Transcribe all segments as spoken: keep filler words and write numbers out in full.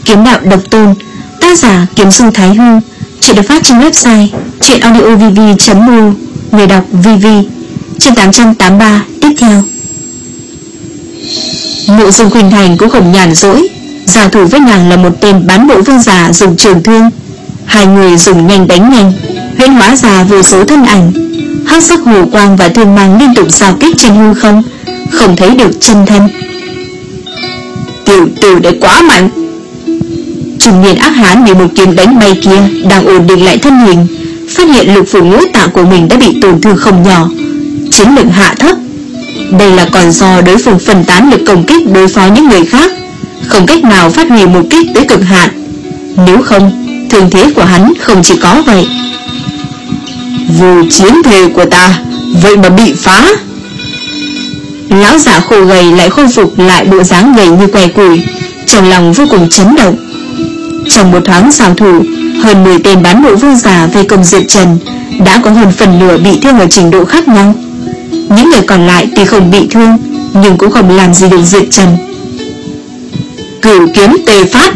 Kiếm đạo độc tôn, tác giả Kiếm Dung Thái Hư. Chuyện được phát trên website truyện audio v v chấm r o. Người đọc vê vê. Chương tám trăm tám mươi ba tiếp theo. Mộ Dung Khuynh Thành cũng không nhàn rỗi, giao thủ với nàng là một tên bán bộ vương giả dùng trường thương. Hai người dùng nhanh đánh nhanh, huyễn hóa ra vô số thân ảnh, hắc sắc hồ quang và thương mang liên tục giao kích trên hư không, không thấy được chân thân. Tiểu tử đấy quá mạnh. Trung niên ác hán bị một kiếm đánh bay kia đang ổn định lại thân hình, phát hiện lục phủ ngũ tạng của mình đã bị tổn thương không nhỏ, chiến lực hạ thấp. Đây là còn do đối phương phân tán lực công kích đối phó những người khác, không cách nào phát huy một kích tới cực hạn. Nếu không, thương thế của hắn không chỉ có vậy. Vô chiến thể của ta vậy mà bị phá. Lão giả khô gầy lại khôi phục lại bộ dáng gầy như que củi, trong lòng vô cùng chấn động. Trong một thoáng giao thủ, hơn mười tên bán bộ vương giả vây công Diệp Trần, đã có hơn phần nửa bị thương ở trình độ khác nhau. Những người còn lại tuy không bị thương, nhưng cũng không làm gì được Diệp Trần. Cửu kiếm tề phát.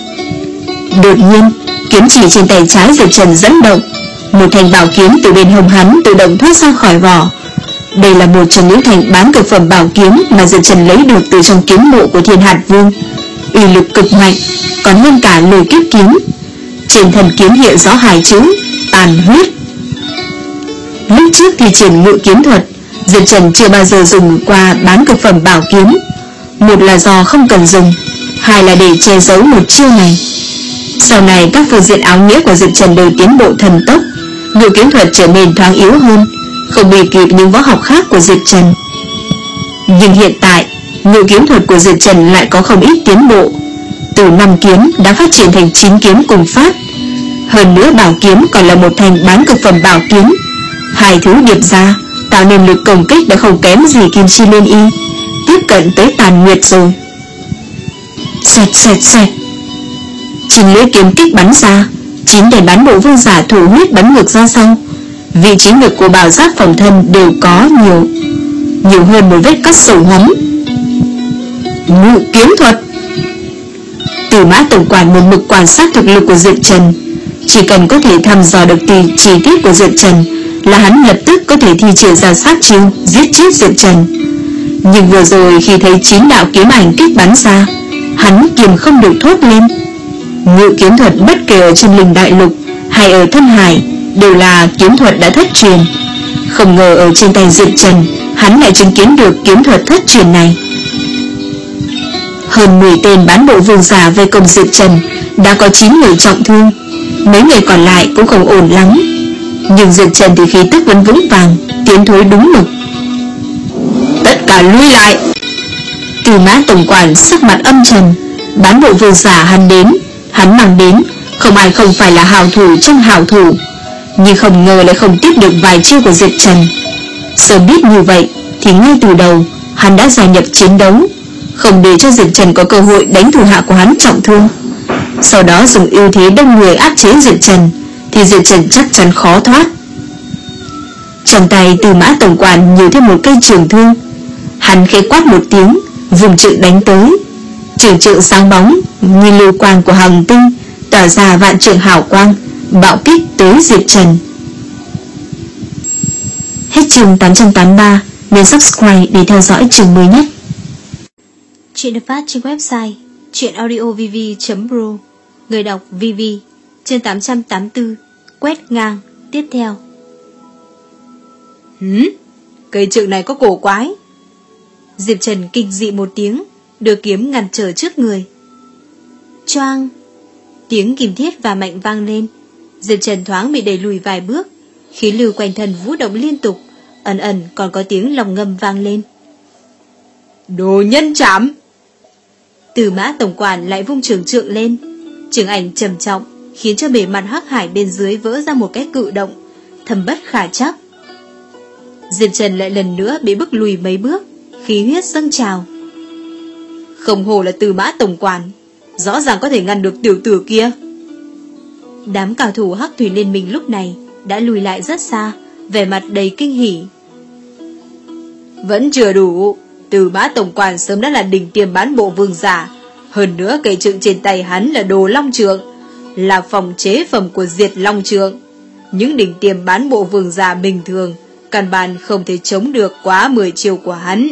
Đột nhiên, kiếm chỉ trên tay trái Diệp Trần dẫn động, một thanh bảo kiếm từ bên hông hắn tự động thoát ra khỏi vỏ. Đây là một trong những thanh bán cực phẩm bảo kiếm mà Diệp Trần lấy được từ trong kiếm mộ của Thiên Hạt Vương, uy lực cực mạnh, còn hơn cả lôi kiếp kiếm. Trên thân kiếm hiện rõ hai chữ tàn huyết. Lúc trước thì triển ngự kiếm thuật, Diệp Trần chưa bao giờ dùng qua bán cực phẩm bảo kiếm. Một là do không cần dùng, hai là để che giấu một chiêu này. Sau này các phương diện áo nghĩa của Diệp Trần đều tiến bộ thần tốc, ngự kiếm thuật trở nên thoáng yếu hơn, không bị kịp những võ học khác của Diệp Trần. Nhưng hiện tại, ngự kiếm thuật của Diệp Trần lại có không ít tiến bộ. Từ năm kiếm đã phát triển thành chín kiếm cùng phát. Hơn nữa bảo kiếm còn là một thanh bán cực phẩm bảo kiếm. Hai thứ điệp ra tạo nên lực công kích đã không kém gì Kim Chi Liên Y, tiếp cận tới tàn nguyệt rồi. Xoẹt xoẹt xoẹt, chín lưỡi kiếm kích bắn ra, chín tên bán bộ vương giả thủ huyết bắn ngược ra sau. Vị trí ngực của bảo giáp phòng thân đều có nhiều nhiều hơn một vết cắt sâu hoắm. Ngự kiếm thuật. Từ Mã tổng quản một mực quan sát thực lực của Diệp Trần, chỉ cần có thể thăm dò được tỉ chi tiết của Diệp Trần là hắn lập tức có thể thi triển ra sát chiêu giết chết Diệp Trần. Nhưng vừa rồi khi thấy chín đạo kiếm ảnh kích bắn ra, hắn kiềm không được thốt lên. Ngự kiếm thuật bất kể ở trên Linh Đại Lục hay ở Thân Hải đều là kiếm thuật đã thất truyền. Không ngờ ở trên tay Diệp Trần, hắn lại chứng kiến được kiếm thuật thất truyền này. Hơn mười tên bán bộ vương giả vây công Diệp Trần, đã có chín người trọng thương, mấy người còn lại cũng không ổn lắm. Nhưng Diệp Trần thì khí tức vẫn vững vàng, tiến thối đúng mực. Tất cả lui lại. Từ Mã tổng quản sắc mặt âm trầm. Bán bộ vương giả hắn đến, hắn mang đến, không ai không phải là hảo thủ trong hảo thủ, nhưng không ngờ lại không tiếp được vài chiêu của Diệp Trần. Sớm biết như vậy thì ngay từ đầu hắn đã gia nhập chiến đấu, không để cho Diệp Trần có cơ hội đánh thủ hạ của hắn trọng thương. Sau đó dùng ưu thế đông người áp chế Diệp Trần, thì Diệp Trần chắc chắn khó thoát. Trong tay Từ Mã tổng quản nhiều thêm một cây trường thương. Hắn khẽ quát một tiếng, vùng trượng đánh tới. Trường trượng sáng bóng như lưu quang của hằng tinh, tỏa ra vạn trượng hào quang, bạo kích tới Diệp Trần. Hết chương tám trăm tám mươi ba. Nhấn subscribe để theo dõi chương mới nhất. Chuyện được phát trên website truyện audio v v chấm r o. Người đọc vê vê. Chương tám trăm tám mươi tư. Quét ngang tiếp theo. Hứ, cây trượng này có cổ quái. Diệp Trần kinh dị một tiếng, đưa kiếm ngăn trở trước người. Choang, tiếng kim thiết và mạnh vang lên. Diệp Trần thoáng bị đẩy lùi vài bước, khí lưu quanh thân vũ động liên tục, ẩn ẩn còn có tiếng lòng ngâm vang lên. Đồ nhân trảm. Từ Mã tổng quản lại vung trường trượng lên, trường ảnh trầm trọng khiến cho bề mặt hắc hải bên dưới vỡ ra một cái cự động, thâm bất khả trắc. Diệp Trần lại lần nữa bị bức lùi mấy bước, khí huyết dâng trào. Không hồ là Từ Mã tổng quản, rõ ràng có thể ngăn được tiểu tử kia. Đám cao thủ Hắc Thủy Liên Minh lúc này đã lùi lại rất xa, vẻ mặt đầy kinh hỉ. Vẫn chưa đủ, Từ Mã tổng quản sớm đã là đỉnh tiêm bán bộ vương giả, Hơn nữa cây trượng trên tay hắn là đồ long trượng, là phòng chế phẩm của Diệt Long Trượng. Những đỉnh tiêm bán bộ vương giả bình thường căn bản không thể chống được quá mười chiêu của hắn.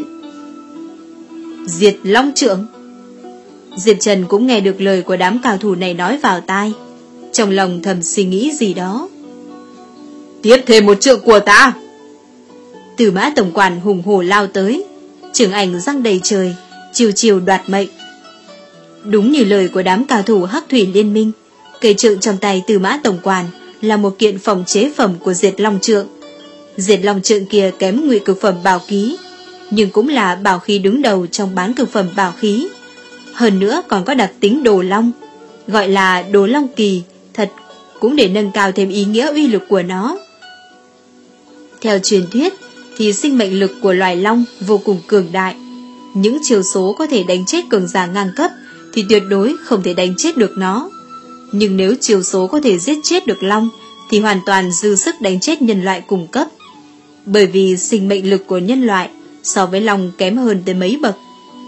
Diệt Long Trượng. Diệp Trần cũng nghe được lời của đám cao thủ này nói vào tai, trong lòng thầm suy nghĩ gì đó. Tiếp thêm một trượng của ta. Từ Mã tổng quản hùng hổ lao tới, trường ảnh răng đầy trời, chiều chiều đoạt mệnh. Đúng như lời của đám cao thủ Hắc Thủy Liên Minh, cây trượng trong tay Từ Mã tổng quản là một kiện phòng chế phẩm của Diệt Long Trượng. Diệt Long Trượng kia kém ngụy cực phẩm bảo khí, nhưng cũng là bảo khí đứng đầu trong bán cực phẩm bảo khí. Hơn nữa còn có đặc tính đồ long, gọi là đồ long kỳ, thật cũng để nâng cao thêm ý nghĩa uy lực của nó. Theo truyền thuyết thì sinh mệnh lực của loài long vô cùng cường đại. Những chiêu số có thể đánh chết cường giả ngang cấp thì tuyệt đối không thể đánh chết được nó. Nhưng nếu chiêu số có thể giết chết được long thì hoàn toàn dư sức đánh chết nhân loại cùng cấp. Bởi vì sinh mệnh lực của nhân loại so với long kém hơn tới mấy bậc.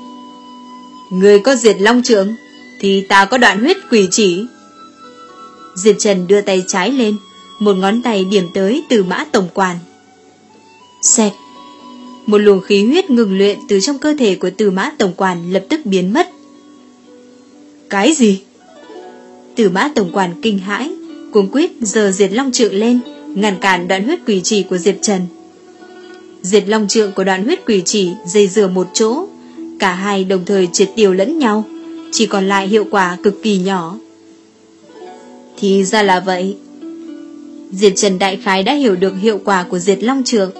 Người có Diệt Long Trượng thì ta có Đoạn Huyết Quỷ Chỉ. Diệp Trần đưa tay trái lên, một ngón tay điểm tới Từ Mã tổng quản. Xẹt, một luồng khí huyết ngừng luyện từ trong cơ thể của Từ Mã tổng quản lập tức biến mất. Cái gì? Từ Mã tổng quản kinh hãi, cuống quýt giơ Diệt Long Trượng lên, ngăn cản Đoạn Huyết Quỷ Chỉ của Diệp Trần. Diệt Long Trượng của Đoạn Huyết Quỷ Chỉ dây dừa một chỗ, cả hai đồng thời triệt tiêu lẫn nhau, chỉ còn lại hiệu quả cực kỳ nhỏ. Thì ra là vậy. Diệp Trần đại khái đã hiểu được hiệu quả của Diệt Long Trượng.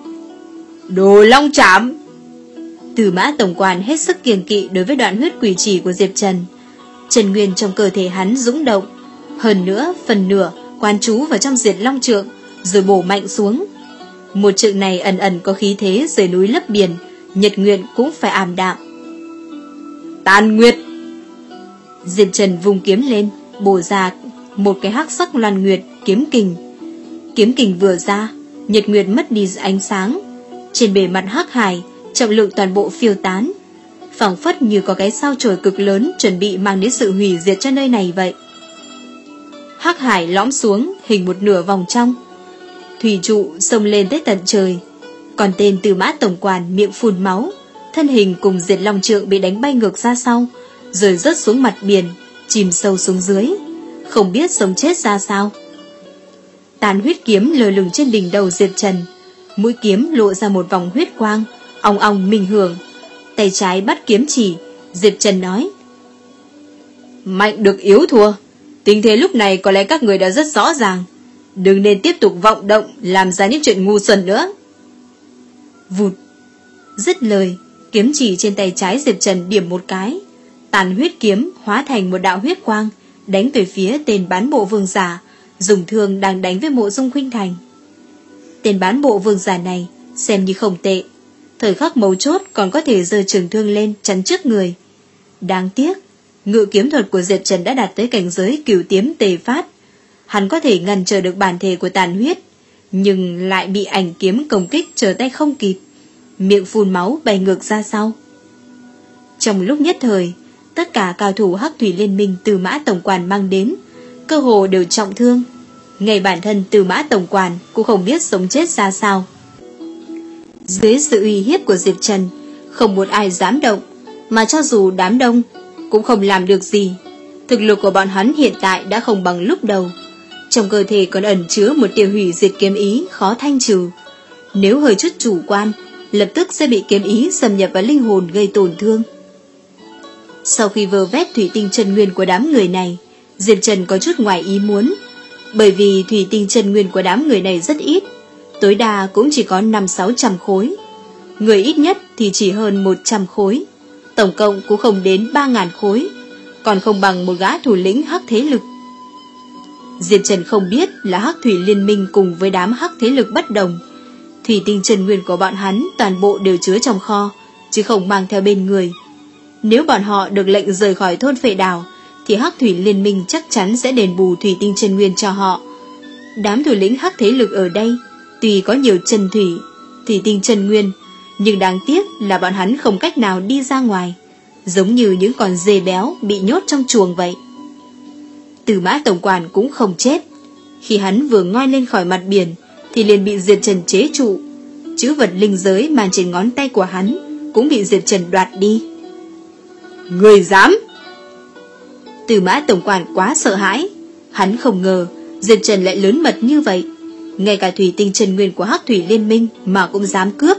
Đồ Long Trảm. Từ Mã tổng quản hết sức kiêng kỵ đối với Đoạn Huyết Quỷ Chỉ của Diệp Trần. Trần nguyên trong cơ thể hắn dũng động, hơn nữa phần nửa quan trú vào trong Diệt Long Trượng, rồi bổ mạnh xuống. Một trượng này ẩn ẩn có khí thế rời núi lấp biển, nhật nguyện cũng phải ảm đạm. Tàn Nguyệt. Diệp Trần vung kiếm lên, bổ ra một cái hắc sắc loan nguyệt kiếm kình. Kiếm kình vừa ra, nhật nguyệt mất đi ánh sáng, trên bề mặt hắc hải trọng lượng toàn bộ phiêu tán, phảng phất như có cái sao chổi cực lớn chuẩn bị mang đến sự hủy diệt cho nơi này vậy. Hắc hải lõm xuống hình một nửa vòng trong, thủy trụ xông lên tới tận trời. Còn tên Từ Mã tổng quản miệng phun máu, thân hình cùng Diệt Long Trượng bị đánh bay ngược ra sau, rồi rớt xuống mặt biển, chìm sâu xuống dưới, không biết sống chết ra sao. Tàn huyết kiếm lơ lửng trên đỉnh đầu Diệp Trần, mũi kiếm lộ ra một vòng huyết quang, ong ong minh hưởng. Tay trái bắt kiếm chỉ, Diệp Trần nói: Mạnh được yếu thua, tình thế lúc này có lẽ các người đã rất rõ ràng, đừng nên tiếp tục vọng động làm ra những chuyện ngu xuẩn nữa. Vụt. Dứt lời, kiếm chỉ trên tay trái Diệp Trần điểm một cái, tàn huyết kiếm hóa thành một đạo huyết quang, đánh về phía tên bán bộ vương giả dùng thương đang đánh với Mộ Dung Khuynh Thành. Tên bán bộ vương giả này xem như không tệ, thời khắc mấu chốt còn có thể giơ trường thương lên chắn trước người. Đáng tiếc, ngự kiếm thuật của Diệp Trần đã đạt tới cảnh giới cửu tiếm tề phát, hắn có thể ngăn trở được bản thể của tàn huyết, nhưng lại bị ảnh kiếm công kích trở tay không kịp, miệng phun máu bay ngược ra sau. Trong lúc nhất thời, tất cả cao thủ Hắc Thủy Liên Minh Từ Mã tổng quản mang đến cơ hồ đều trọng thương, ngay bản thân Từ Mã tổng quản cũng không biết sống chết ra sao. Dưới sự uy hiếp của Diệp Trần, không một ai dám động, mà cho dù đám đông cũng không làm được gì. Thực lực của bọn hắn hiện tại đã không bằng lúc đầu, trong cơ thể còn ẩn chứa một tiêu hủy diệt kiếm ý khó thanh trừ. Nếu hơi chút chủ quan, lập tức sẽ bị kiếm ý xâm nhập vào linh hồn gây tổn thương. Sau khi vơ vét thủy tinh chân nguyên của đám người này, Diệp Trần có chút ngoài ý muốn, bởi vì thủy tinh chân nguyên của đám người này rất ít, tối đa cũng chỉ có năm sáu trăm khối, người ít nhất thì chỉ hơn một trăm khối, tổng cộng cũng không đến ba ngàn khối, còn không bằng một gã thủ lĩnh hắc thế lực. Diệp Trần không biết là Hắc Thủy Liên Minh cùng với đám hắc thế lực bất đồng, thủy tinh chân nguyên của bọn hắn toàn bộ đều chứa trong kho, chứ không mang theo bên người. Nếu bọn họ được lệnh rời khỏi thôn Phệ Đảo, thì Hắc Thủy Liên Minh chắc chắn sẽ đền bù thủy tinh chân nguyên cho họ. Đám thủ lĩnh hắc thế lực ở đây tuy có nhiều chân thủy, thủy tinh chân nguyên, nhưng đáng tiếc là bọn hắn không cách nào đi ra ngoài, giống như những con dê béo bị nhốt trong chuồng vậy. Từ Mã tổng quản cũng không chết. Khi hắn vừa ngoi lên khỏi mặt biển thì liền bị Diệt Trần chế trụ. Chữ vật linh giới mang trên ngón tay của hắn cũng bị Diệt Trần đoạt đi. Người dám! Từ Mã tổng quản quá sợ hãi. Hắn không ngờ Diệt Trần lại lớn mật như vậy. Ngay cả thủy tinh chân nguyên của Hắc Thủy Liên Minh mà cũng dám cướp.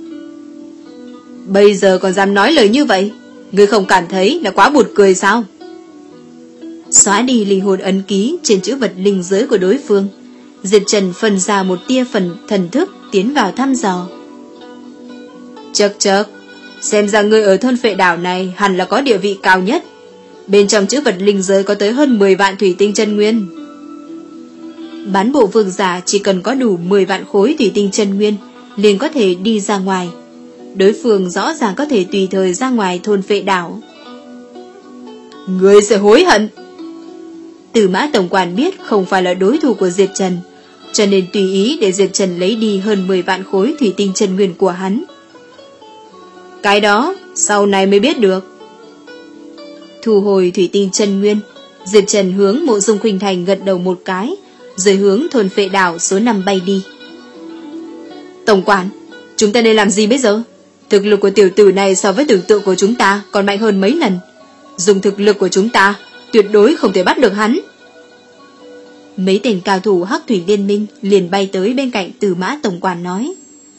Bây giờ còn dám nói lời như vậy, ngươi không cảm thấy là quá buồn cười sao? Xóa đi linh hồn ấn ký trên chữ vật linh giới của đối phương, Diệt Trần phân ra một tia phần thần thức tiến vào thăm dò. Chậc chậc, xem ra ngươi ở thôn Phệ Đảo này hẳn là có địa vị cao nhất. Bên trong chữ vật linh giới có tới hơn mười vạn thủy tinh chân nguyên. Bán bộ vương giả chỉ cần có đủ mười vạn khối thủy tinh chân nguyên liền có thể đi ra ngoài. Đối phương rõ ràng có thể tùy thời ra ngoài thôn Phệ Đảo. Ngươi sẽ hối hận. Từ Mã tổng quản biết không phải là đối thủ của Diệt Trần, cho nên tùy ý để Diệt Trần lấy đi hơn mười vạn khối thủy tinh chân nguyên của hắn. Cái đó sau này mới biết được. Thu hồi thủy tinh chân nguyên, Diệt Trần hướng Mộ Dung Khuynh Thành gật đầu một cái, rồi hướng thôn Phệ Đảo số năm bay đi. Tổng quản, chúng ta nên làm gì bây giờ? Thực lực của tiểu tử này so với tưởng tượng của chúng ta còn mạnh hơn mấy lần. Dùng thực lực của chúng ta tuyệt đối không thể bắt được hắn. Mấy tên cao thủ Hắc Thủy Liên Minh liền bay tới bên cạnh Từ Mã tổng quản nói.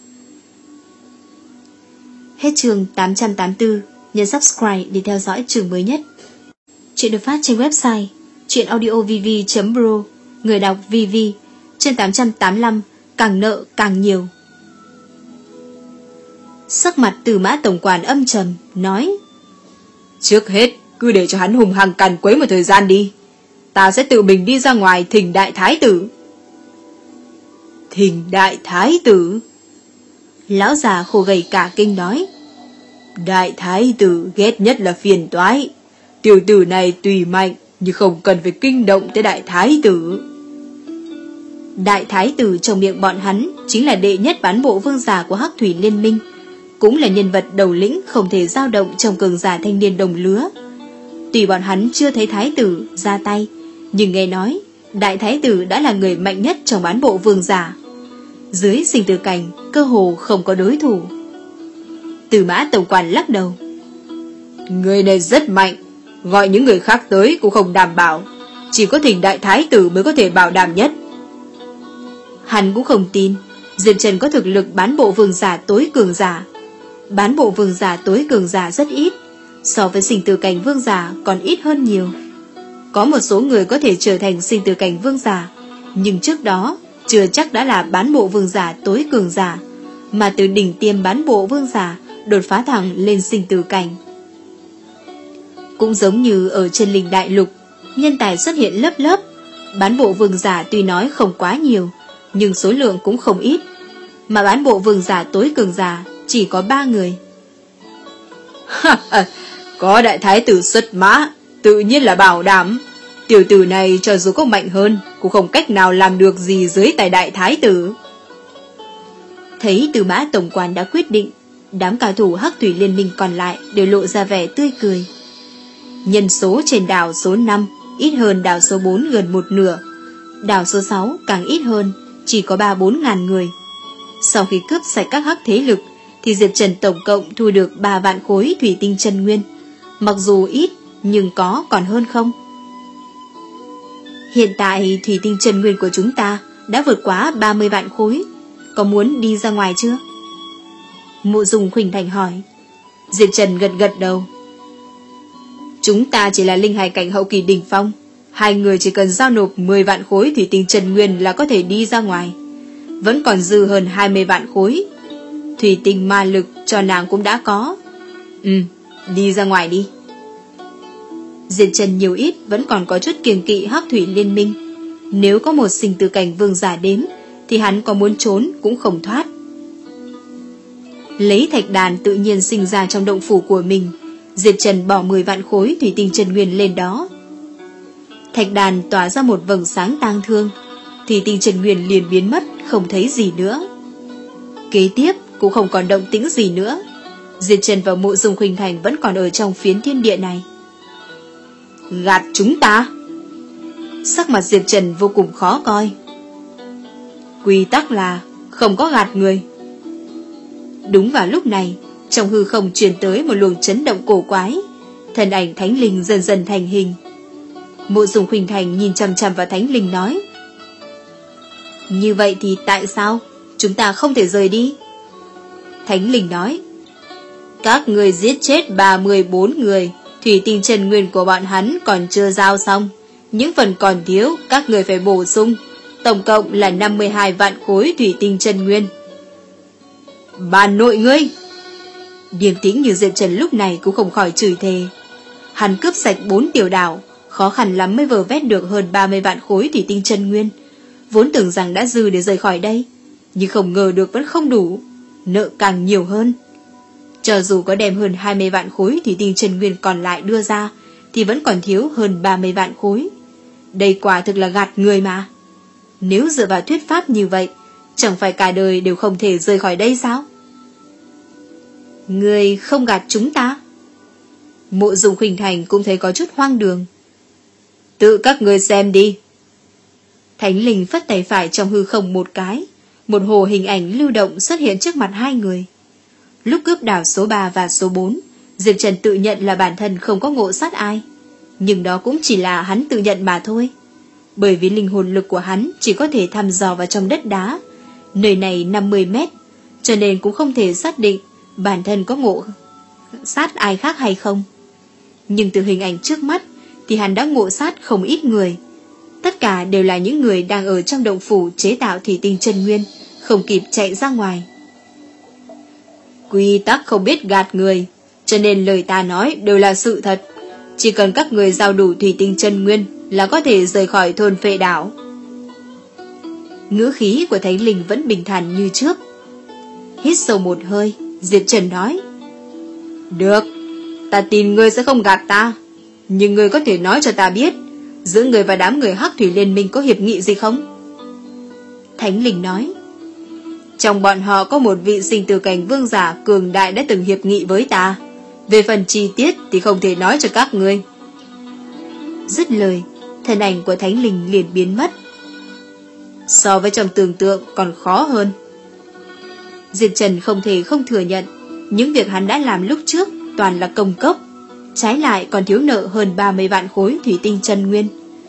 Hết chương tám trăm tám mươi tư, nhấn subscribe để theo dõi chương mới nhất. Chuyện được phát trên website truyện audio v v chấm pro, người đọc vê vê, trên tám trăm tám mươi lăm, càng nợ càng nhiều. Sắc mặt Từ Mã tổng quản âm trầm, nói: Trước hết, cứ để cho hắn hùng hăng càn quấy một thời gian đi. Ta sẽ tự mình đi ra ngoài thỉnh đại thái tử. Thỉnh đại thái tử? Lão già khô gầy cả kinh nói. Đại thái tử ghét nhất là phiền toái. Tiểu tử này tùy mạnh, nhưng không cần phải kinh động tới đại thái tử. Đại thái tử trong miệng bọn hắn chính là đệ nhất bán bộ vương giả của Hắc Thủy Liên Minh, cũng là nhân vật đầu lĩnh không thể dao động trong cường giả thanh niên đồng lứa. Tuy bọn hắn chưa thấy thái tử ra tay, nhưng nghe nói đại thái tử đã là người mạnh nhất trong bán bộ vương giả. Dưới sinh tử cảnh cơ hồ không có đối thủ. Từ Mã tổng quản lắc đầu. Người này rất mạnh, gọi những người khác tới cũng không đảm bảo, chỉ có thỉnh đại thái tử mới có thể bảo đảm nhất. Hắn cũng không tin Diệt Trần có thực lực bán bộ vương giả tối cường giả. Bán bộ vương giả tối cường giả rất ít, so với sinh tử cảnh vương giả còn ít hơn nhiều. Có một số người có thể trở thành sinh tử cảnh vương giả, nhưng trước đó chưa chắc đã là bán bộ vương giả tối cường giả, mà từ đỉnh tiêm bán bộ vương giả đột phá thẳng lên sinh tử cảnh. Cũng giống như ở Chân Linh Đại Lục, nhân tài xuất hiện lớp lớp. Bán bộ vương giả tuy nói không quá nhiều, nhưng số lượng cũng không ít, mà bán bộ vương giả tối cường giả chỉ có ba người. Có đại thái tử xuất mã, tự nhiên là bảo đảm. Tiểu tử này cho dù có mạnh hơn cũng không cách nào làm được gì dưới tay đại thái tử. Thấy Từ Mã tổng quản đã quyết định, đám cao thủ Hắc Thủy Liên Minh còn lại đều lộ ra vẻ tươi cười. Nhân số trên đảo số năm ít hơn đảo số bốn gần một nửa, đảo số sáu càng ít hơn, chỉ có ba bốn ngàn người. Sau khi cướp sạch các hắc thế lực thì Diệt Trần tổng cộng thu được ba vạn khối thủy tinh chân nguyên. Mặc dù ít nhưng có còn hơn không. Hiện tại thủy tinh chân nguyên của chúng ta đã vượt quá ba mươi vạn khối. Có muốn đi ra ngoài chưa? Mộ Dung Khuynh Thành hỏi. Diệt Trần gật gật đầu. Chúng ta chỉ là linh hải cảnh hậu kỳ đỉnh phong, hai người chỉ cần giao nộp mười vạn khối thủy tinh chân nguyên là có thể đi ra ngoài. Vẫn còn dư hơn hai mươi vạn khối. Thủy tinh ma lực cho nàng cũng đã có. Ừ, đi ra ngoài đi. Diệt Trần nhiều ít vẫn còn có chút kiêng kỵ Hắc Thủy Liên Minh. Nếu có một sinh tử cảnh vương giả đến thì hắn có muốn trốn cũng không thoát. Lấy thạch đàn tự nhiên sinh ra trong động phủ của mình, Diệt Trần bỏ mười vạn khối thủy tinh chân nguyên lên đó. Thạch đàn tỏa ra một vầng sáng tang thương, thủy tinh chân nguyên liền biến mất, không thấy gì nữa. Kế tiếp cũng không còn động tĩnh gì nữa. Diệp Trần và Mộ Dung Khuynh Thành vẫn còn ở trong phiến thiên địa này. Gạt chúng ta? Sắc mặt Diệp Trần vô cùng khó coi. Quy tắc là không có gạt người. Đúng vào lúc này, trong hư không truyền tới một luồng chấn động cổ quái, thân ảnh thánh linh dần dần thành hình. Mộ Dung Khuynh Thành nhìn chằm chằm vào thánh linh nói: Như vậy thì tại sao chúng ta không thể rời đi? Thánh linh nói: Các người giết chết ba mươi bốn người, thủy tinh chân nguyên của bọn hắn còn chưa giao xong, những phần còn thiếu các người phải bổ sung, tổng cộng là năm mươi hai vạn khối thủy tinh chân nguyên. Bà nội ngươi! Điềm tĩnh như Diệp Trần lúc này cũng không khỏi chửi thề. Hắn cướp sạch bốn tiểu đảo, khó khăn lắm mới vơ vét được hơn ba mươi vạn khối thủy tinh chân nguyên, vốn tưởng rằng đã dư để rời khỏi đây, nhưng không ngờ được vẫn không đủ, nợ càng nhiều hơn. Cho dù có đem hơn hai mươi vạn khối thủy tinh chân nguyên còn lại đưa ra, thì vẫn còn thiếu hơn ba mươi vạn khối. Đây quả thực là gạt người mà. Nếu dựa vào thuyết pháp như vậy, chẳng phải cả đời đều không thể rời khỏi đây sao? Người không gạt chúng ta? Mộ Dung Khuynh Thành cũng thấy có chút hoang đường. Tự các người xem đi. Thánh linh phất tay phải trong hư không một cái, một hồ hình ảnh lưu động xuất hiện trước mặt hai người. Lúc cướp đảo số ba và số bốn, Diệp Trần tự nhận là bản thân không có ngộ sát ai, nhưng đó cũng chỉ là hắn tự nhận mà thôi. Bởi vì linh hồn lực của hắn chỉ có thể thăm dò vào trong đất đá, nơi này năm mươi mét, cho nên cũng không thể xác định bản thân có ngộ sát ai khác hay không. Nhưng từ hình ảnh trước mắt thì hắn đã ngộ sát không ít người. Tất cả đều là những người đang ở trong động phủ chế tạo thủy tinh chân nguyên, không kịp chạy ra ngoài. Quy tắc không biết gạt người, cho nên lời ta nói đều là sự thật. Chỉ cần các người giao đủ thủy tinh chân nguyên là có thể rời khỏi thôn Phệ Đảo. Ngữ khí của thánh linh vẫn bình thản như trước. Hít sâu một hơi, Diệp Trần nói: Được, ta tin ngươi sẽ không gạt ta, nhưng ngươi có thể nói cho ta biết giữa người và đám người Hắc Thủy Liên Minh có hiệp nghị gì không? Thánh linh nói: Trong bọn họ có một vị sinh tử cảnh vương giả cường đại đã từng hiệp nghị với ta. Về phần chi tiết thì không thể nói cho các ngươi. Dứt lời, thân ảnh của thánh linh liền biến mất. So với trong tưởng tượng còn khó hơn. Diệp Trần không thể không thừa nhận những việc hắn đã làm lúc trước toàn là công cốc, trái lại còn thiếu nợ hơn ba mươi vạn khối thủy tinh chân nguyên.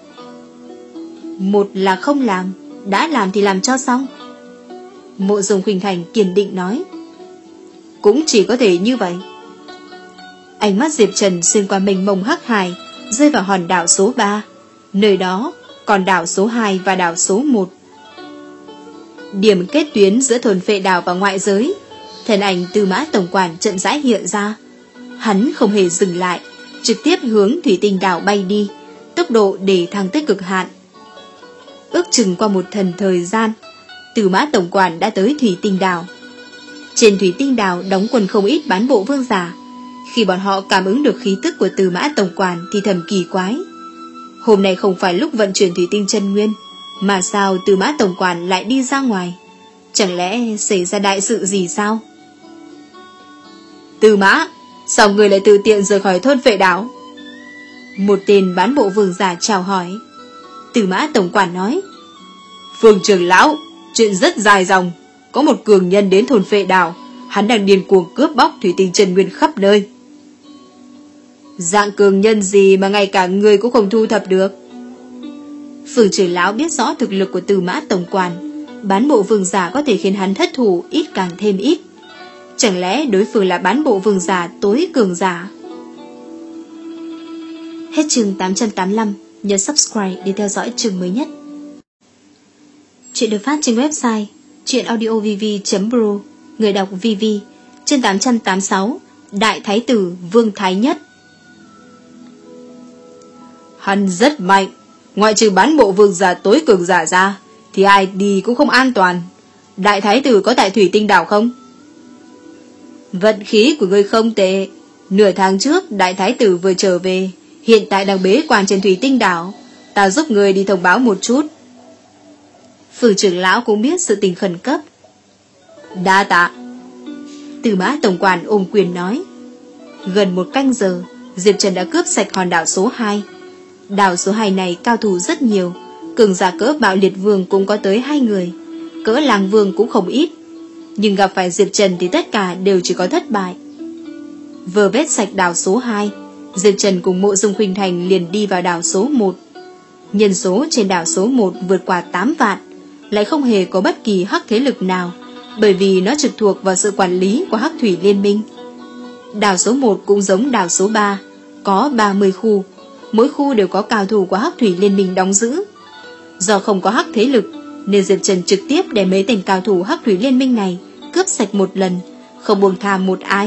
Một là không làm, đã làm thì làm cho xong. Mộ Dung Khuynh Thành kiên định nói: Cũng chỉ có thể như vậy. Ánh mắt Diệp Trần xuyên qua mênh mông hắc hải, rơi vào hòn đảo số ba. Nơi đó còn đảo số hai và đảo số một. Điểm kết tuyến giữa thôn Phệ Đảo và ngoại giới. Thân ảnh Tư Mã tổng quản chậm rãi hiện ra. Hắn không hề dừng lại, trực tiếp hướng thủy tinh đảo bay đi, tốc độ để thăng tới cực hạn. Ước chừng qua một thần thời gian, Tư Mã tổng quản đã tới thủy tinh đảo. Trên thủy tinh đảo đóng quân không ít bán bộ vương giả. Khi bọn họ cảm ứng được khí tức của Tư Mã tổng quản thì thầm kỳ quái. Hôm nay không phải lúc vận chuyển thủy tinh chân nguyên, mà sao Tư Mã tổng quản lại đi ra ngoài? Chẳng lẽ xảy ra đại sự gì sao? Tư Mã, sao người lại tự tiện rời khỏi thôn Phệ Đảo? Một tên bán bộ vương giả chào hỏi. Tư Mã tổng quản nói: Phương trưởng lão, chuyện rất dài dòng. Có một cường nhân đến thôn Phệ Đảo, hắn đang điên cuồng cướp bóc thủy tinh chân nguyên khắp nơi. Dạng cường nhân gì mà ngay cả người cũng không thu thập được? Phương trưởng lão biết rõ thực lực của Tư Mã tổng quản, bán bộ vương giả có thể khiến hắn thất thủ ít càng thêm ít. Chẳng lẽ đối phương là bán bộ vương giả tối cường giả? Hết chương tám trăm tám mươi lăm, nhớ subscribe để theo dõi chương mới nhất. Chuyện được phát trên website truyện audio v v chấm pro, người đọc vê vê, chương tám trăm tám mươi sáu, Đại Thái tử Vương Thái Nhất. Hắn rất mạnh, ngoại trừ bán bộ vương giả tối cường giả ra thì ai đi cũng không an toàn. Đại Thái tử có tại thủy tinh đảo không? Vận khí của ngươi không tệ. Nửa tháng trước Đại Thái tử vừa trở về, hiện tại đang bế quan trên thủy tinh đảo. Ta giúp ngươi đi thông báo một chút. Phường trưởng lão cũng biết sự tình khẩn cấp. Đa tạ. Từ Mã tổng quản ôm quyền nói. Gần một canh giờ, Diệp Trần đã cướp sạch hòn đảo số hai. Đảo số hai này cao thủ rất nhiều, cường giả cỡ Bạo Liệt Vương cũng có tới hai người, cỡ Lang Vương cũng không ít, nhưng gặp phải Diệp Trần thì tất cả đều chỉ có thất bại. Vừa vét sạch đảo số hai, Diệp Trần cùng Mộ Dung Khuynh Thành liền đi vào đảo số một. Nhân số trên đảo số một vượt qua tám vạn, lại không hề có bất kỳ hắc thế lực nào, bởi vì nó trực thuộc vào sự quản lý của Hắc Thủy Liên Minh. Đảo số một cũng giống đảo số ba, có ba mươi khu, mỗi khu đều có cao thủ của Hắc Thủy Liên Minh đóng giữ. Do không có hắc thế lực, nên Diệp Trần trực tiếp để mấy tên cao thủ Hắc Thủy Liên Minh này cướp sạch một lần, không buông tha một ai.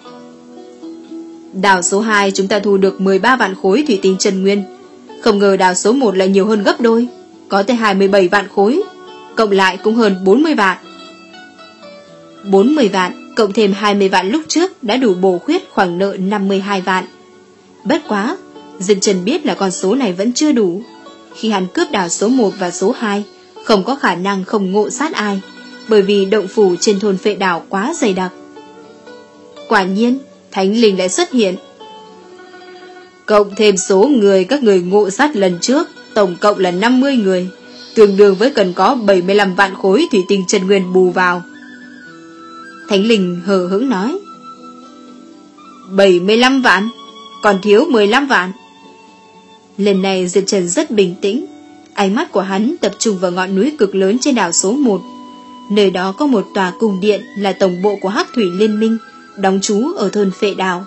Đảo số hai chúng ta thu được mười ba vạn khối thủy tinh chân nguyên, không ngờ đảo số một lại nhiều hơn gấp đôi, có tới hai mươi bảy vạn khối, cộng lại cũng hơn bốn mươi vạn. bốn mươi vạn cộng thêm hai mươi vạn lúc trước đã đủ bổ khuyết khoản nợ năm mươi hai vạn. Bất quá, Diệp Trần biết là con số này vẫn chưa đủ. Khi hắn cướp đảo số một và số hai, không có khả năng không ngộ sát ai, bởi vì động phủ trên thôn Phệ Đảo quá dày đặc. Quả nhiên, Thánh Linh lại xuất hiện. Cộng thêm số người các người ngộ sát lần trước, tổng cộng là năm mươi người, tương đương với cần có bảy mươi lăm vạn khối thủy tinh chân nguyên bù vào. Thánh Linh hờ hững nói. bảy mươi lăm vạn, còn thiếu mười lăm vạn. Lần này Diệp Trần rất bình tĩnh, ánh mắt của hắn tập trung vào ngọn núi cực lớn trên đảo số một. Nơi đó có một tòa cung điện là tổng bộ của Hắc Thủy Liên Minh, đóng trú ở thôn Phệ Đảo.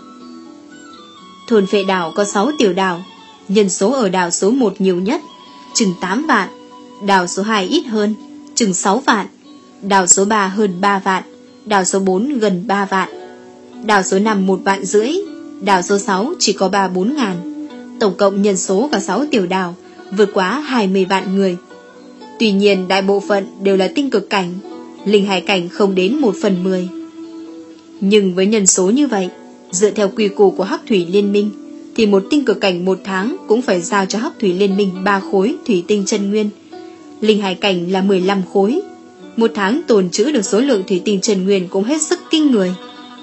Thôn Phệ Đảo có sáu tiểu đảo, nhân số ở đảo số một nhiều nhất, chừng tám vạn, đảo số hai ít hơn, chừng sáu vạn, đảo số ba hơn ba vạn, đảo số bốn gần ba vạn, đảo số năm một vạn rưỡi, đảo số sáu chỉ có ba bốn ngàn. Tổng cộng nhân số cả sáu tiểu đảo vượt quá hai mươi vạn người. Tuy nhiên đại bộ phận đều là tinh cực cảnh, linh hải cảnh không đến một phần mười. Nhưng với nhân số như vậy, dựa theo quy củ của Hắc Thủy Liên Minh, thì một tinh cực cảnh một tháng cũng phải giao cho Hắc Thủy Liên Minh ba khối thủy tinh chân nguyên. Linh hải cảnh là mười lăm khối. Một tháng tồn trữ được số lượng thủy tinh chân nguyên cũng hết sức kinh người.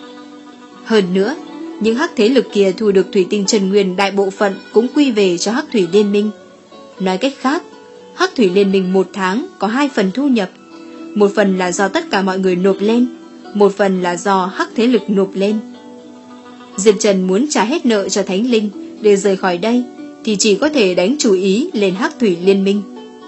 Hơn nữa, những hắc thế lực kia thu được thủy tinh chân nguyên đại bộ phận cũng quy về cho Hắc Thủy Liên Minh. Nói cách khác, Hắc Thủy Liên Minh một tháng có hai phần thu nhập. Một phần là do tất cả mọi người nộp lên, một phần là do hắc thế lực nộp lên. Diệp Trần muốn trả hết nợ cho Thánh Linh để rời khỏi đây, thì chỉ có thể đánh chủ ý lên Hắc Thủy Liên Minh.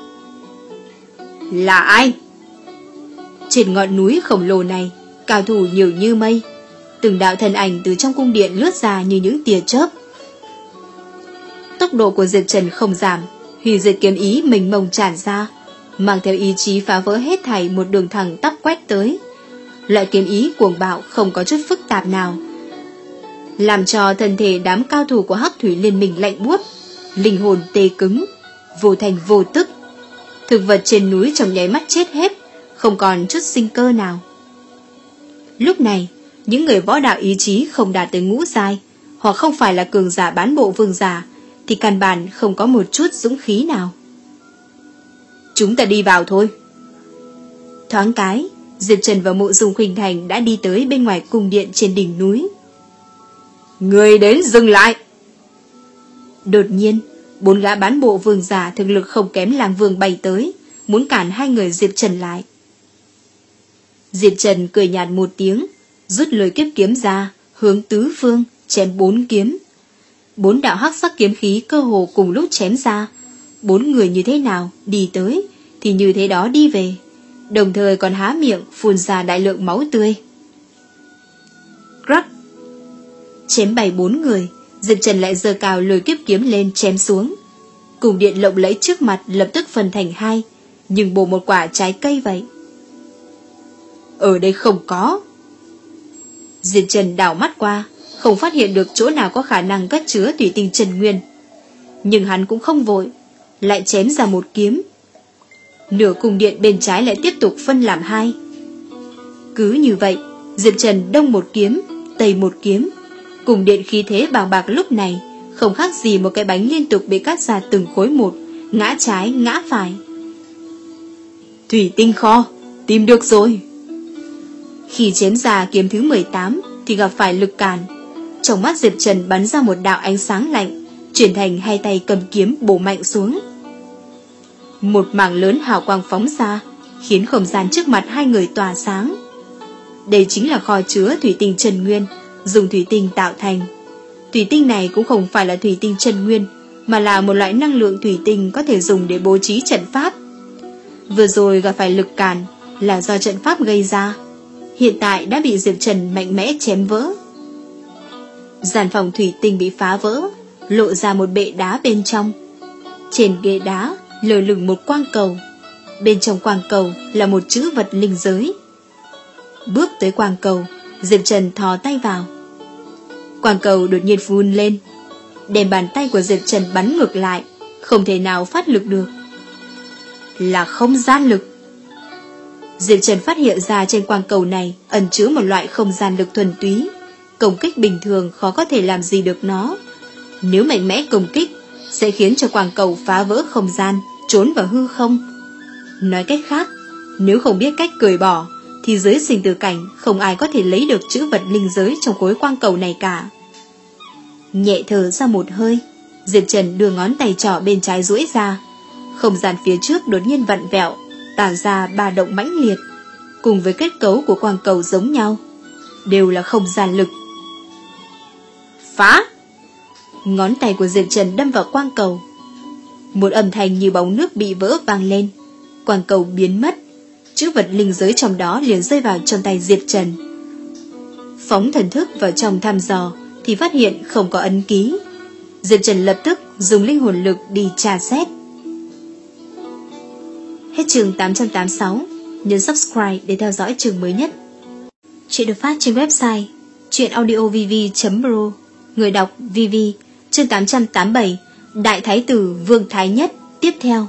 Là ai? Trên ngọn núi khổng lồ này, cao thủ nhiều như mây, từng đạo thân ảnh từ trong cung điện lướt ra như những tia chớp. Tốc độ của Diệp Trần không giảm, hủy diệt kiếm ý mênh mông tràn ra, mang theo ý chí phá vỡ hết thảy một đường thẳng tắp quét tới. Loại kiếm ý cuồng bạo không có chút phức tạp nào, làm cho thân thể đám cao thủ của Hắc Thủy Liên Minh lạnh buốt, linh hồn tê cứng, vô thành vô tức. Thực vật trên núi trong nháy mắt chết hết, không còn chút sinh cơ nào. Lúc này, những người võ đạo ý chí không đạt tới ngũ giai, hoặc không phải là cường giả bán bộ vương giả, thì căn bản không có một chút dũng khí nào. Chúng ta đi vào thôi. Thoáng cái, Diệp Trần và Mộ Dung Khuynh Thành đã đi tới bên ngoài cung điện trên đỉnh núi. Người đến dừng lại! Đột nhiên, bốn gã bán bộ vương giả thực lực không kém Lang Vương bay tới, muốn cản hai người Diệp Trần lại. Diệp Trần cười nhạt một tiếng, rút lôi kiếp kiếm ra, hướng tứ phương, chém bốn kiếm. Bốn đạo hắc sắc kiếm khí cơ hồ cùng lúc chém ra. Bốn người như thế nào đi tới, thì như thế đó đi về, đồng thời còn há miệng phun ra đại lượng máu tươi. Crack! Chém bay bốn người, Diệp Trần lại giơ cao lôi kiếp kiếm lên chém xuống. Cung điện lộng lẫy trước mặt lập tức phân thành hai, nhưng bổ một quả trái cây vậy. Ở đây không có. Diệp Trần đảo mắt qua, không phát hiện được chỗ nào có khả năng cất chứa thủy tinh chân nguyên. Nhưng hắn cũng không vội, lại chém ra một kiếm. Nửa cung điện bên trái lại tiếp tục phân làm hai. Cứ như vậy, Diệp Trần đông một kiếm, tây một kiếm. Cung điện khí thế bàng bạc lúc này không khác gì một cái bánh liên tục bị cắt ra từng khối một, ngã trái ngã phải. Thủy tinh kho, tìm được rồi. Khi chém ra kiếm thứ mười tám thì gặp phải lực cản. Trong mắt Diệp Trần bắn ra một đạo ánh sáng lạnh, chuyển thành hai tay cầm kiếm bổ mạnh xuống. Một mảng lớn hào quang phóng ra, khiến không gian trước mặt hai người tỏa sáng. Đây chính là kho chứa thủy tinh chân nguyên, dùng thủy tinh tạo thành. Thủy tinh này cũng không phải là thủy tinh chân nguyên, mà là một loại năng lượng thủy tinh có thể dùng để bố trí trận pháp. Vừa rồi gặp phải lực cản là do trận pháp gây ra, hiện tại đã bị Diệp Trần mạnh mẽ chém vỡ. Gian phòng thủy tinh bị phá vỡ, lộ ra một bệ đá bên trong. Trên ghế đá lơ lửng một quang cầu, bên trong quang cầu là một chữ vật linh giới. Bước tới quang cầu, Diệp Trần thò tay vào. Quang cầu đột nhiên phun lên, đem bàn tay của Diệp Trần bắn ngược lại, không thể nào phát lực được. Là không gian lực. Diệp Trần phát hiện ra trên quang cầu này ẩn chứa một loại không gian lực thuần túy, công kích bình thường khó có thể làm gì được nó. Nếu mạnh mẽ công kích sẽ khiến cho quang cầu phá vỡ không gian, trốn vào hư không. Nói cách khác, nếu không biết cách cởi bỏ thì dưới sinh tử cảnh không ai có thể lấy được chữ vật linh giới trong khối quang cầu này cả. Nhẹ thở ra một hơi, Diệp Trần đưa ngón tay trỏ bên trái duỗi ra. Không gian phía trước đột nhiên vặn vẹo, tản ra ba động mãnh liệt, cùng với kết cấu của quang cầu giống nhau, đều là không gian lực. Phá! Ngón tay của Diệp Trần đâm vào quang cầu. Một âm thanh như bóng nước bị vỡ vang lên, quang cầu biến mất, chữ vật linh giới trong đó liền rơi vào trong tay Diệp Trần. Phóng thần thức vào trong thăm dò thì phát hiện không có ấn ký. Diệp Trần lập tức dùng linh hồn lực đi tra xét. Hết chương tám trăm tám mươi sáu, nhấn subscribe để theo dõi chương mới nhất. Chuyện được phát trên website truyệnaudiovv chấm pro. Người đọc vê vê. Chương tám trăm tám mươi bảy, Đại Thái tử Vương Thái Nhất. Tiếp theo.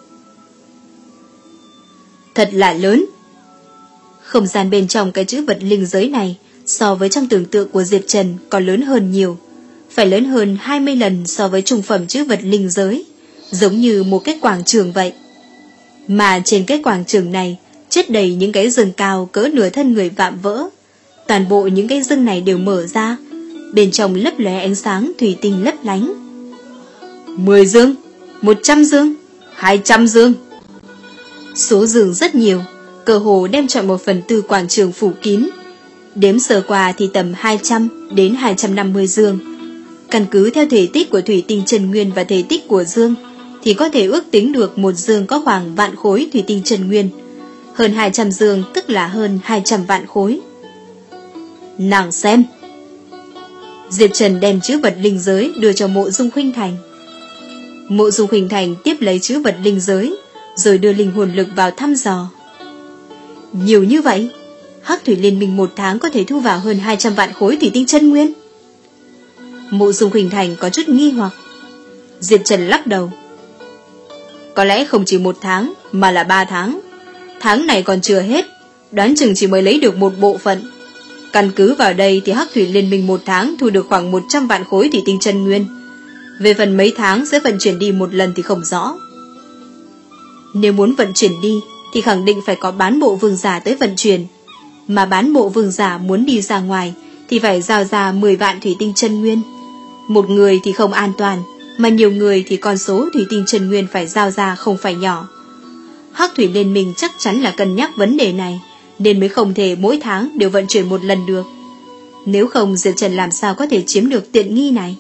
Thật là lớn. Không gian bên trong cái chữ vật linh giới này so với trong tưởng tượng của Diệp Trần còn lớn hơn nhiều, phải lớn hơn hai mươi lần so với trung phẩm chữ vật linh giới, giống như một cái quảng trường vậy. Mà trên cái quảng trường này chất đầy những cái rừng cao cỡ nửa thân người vạm vỡ. Toàn bộ những cái rừng này đều mở ra, bên trong lấp lóe ánh sáng thủy tinh lấp lánh. Mười dương, một trăm dương, hai trăm dương. Số giường rất nhiều, cơ hồ đem trọn một phần tư quảng trường phủ kín. Đếm sơ qua thì tầm hai trăm đến hai trăm năm mươi giường. Căn cứ theo thể tích của thủy tinh chân nguyên và thể tích của dương thì có thể ước tính được một giường có khoảng vạn khối thủy tinh chân nguyên. Hơn hai trăm giường tức là hơn hai trăm vạn khối. Nàng xem. Diệp Trần đem chữ vật linh giới đưa cho Mộ Dung Khuynh Thành. Mộ Dung Khuynh Thành tiếp lấy chữ vật linh giới, rồi đưa linh hồn lực vào thăm dò. Nhiều như vậy, Hắc Thủy Liên Minh một tháng có thể thu vào hơn hai trăm vạn khối thủy tinh chân nguyên. Mộ Dung Khuynh Thành có chút nghi hoặc. Diệp Trần lắc đầu. Có lẽ không chỉ một tháng, mà là ba tháng. Tháng này còn chưa hết, đoán chừng chỉ mới lấy được một bộ phận. Căn cứ vào đây thì Hắc Thủy Liên Minh một tháng thu được khoảng một trăm vạn khối thủy tinh chân nguyên. Về phần mấy tháng sẽ vận chuyển đi một lần thì không rõ. Nếu muốn vận chuyển đi thì khẳng định phải có bán bộ vương giả tới vận chuyển. Mà bán bộ vương giả muốn đi ra ngoài thì phải giao ra mười vạn thủy tinh chân nguyên. Một người thì không an toàn, mà nhiều người thì con số thủy tinh chân nguyên phải giao ra không phải nhỏ. Hắc Thủy Liên Minh chắc chắn là cân nhắc vấn đề này, nên mới không thể mỗi tháng đều vận chuyển một lần được. Nếu không Diệp Trần làm sao có thể chiếm được tiện nghi này.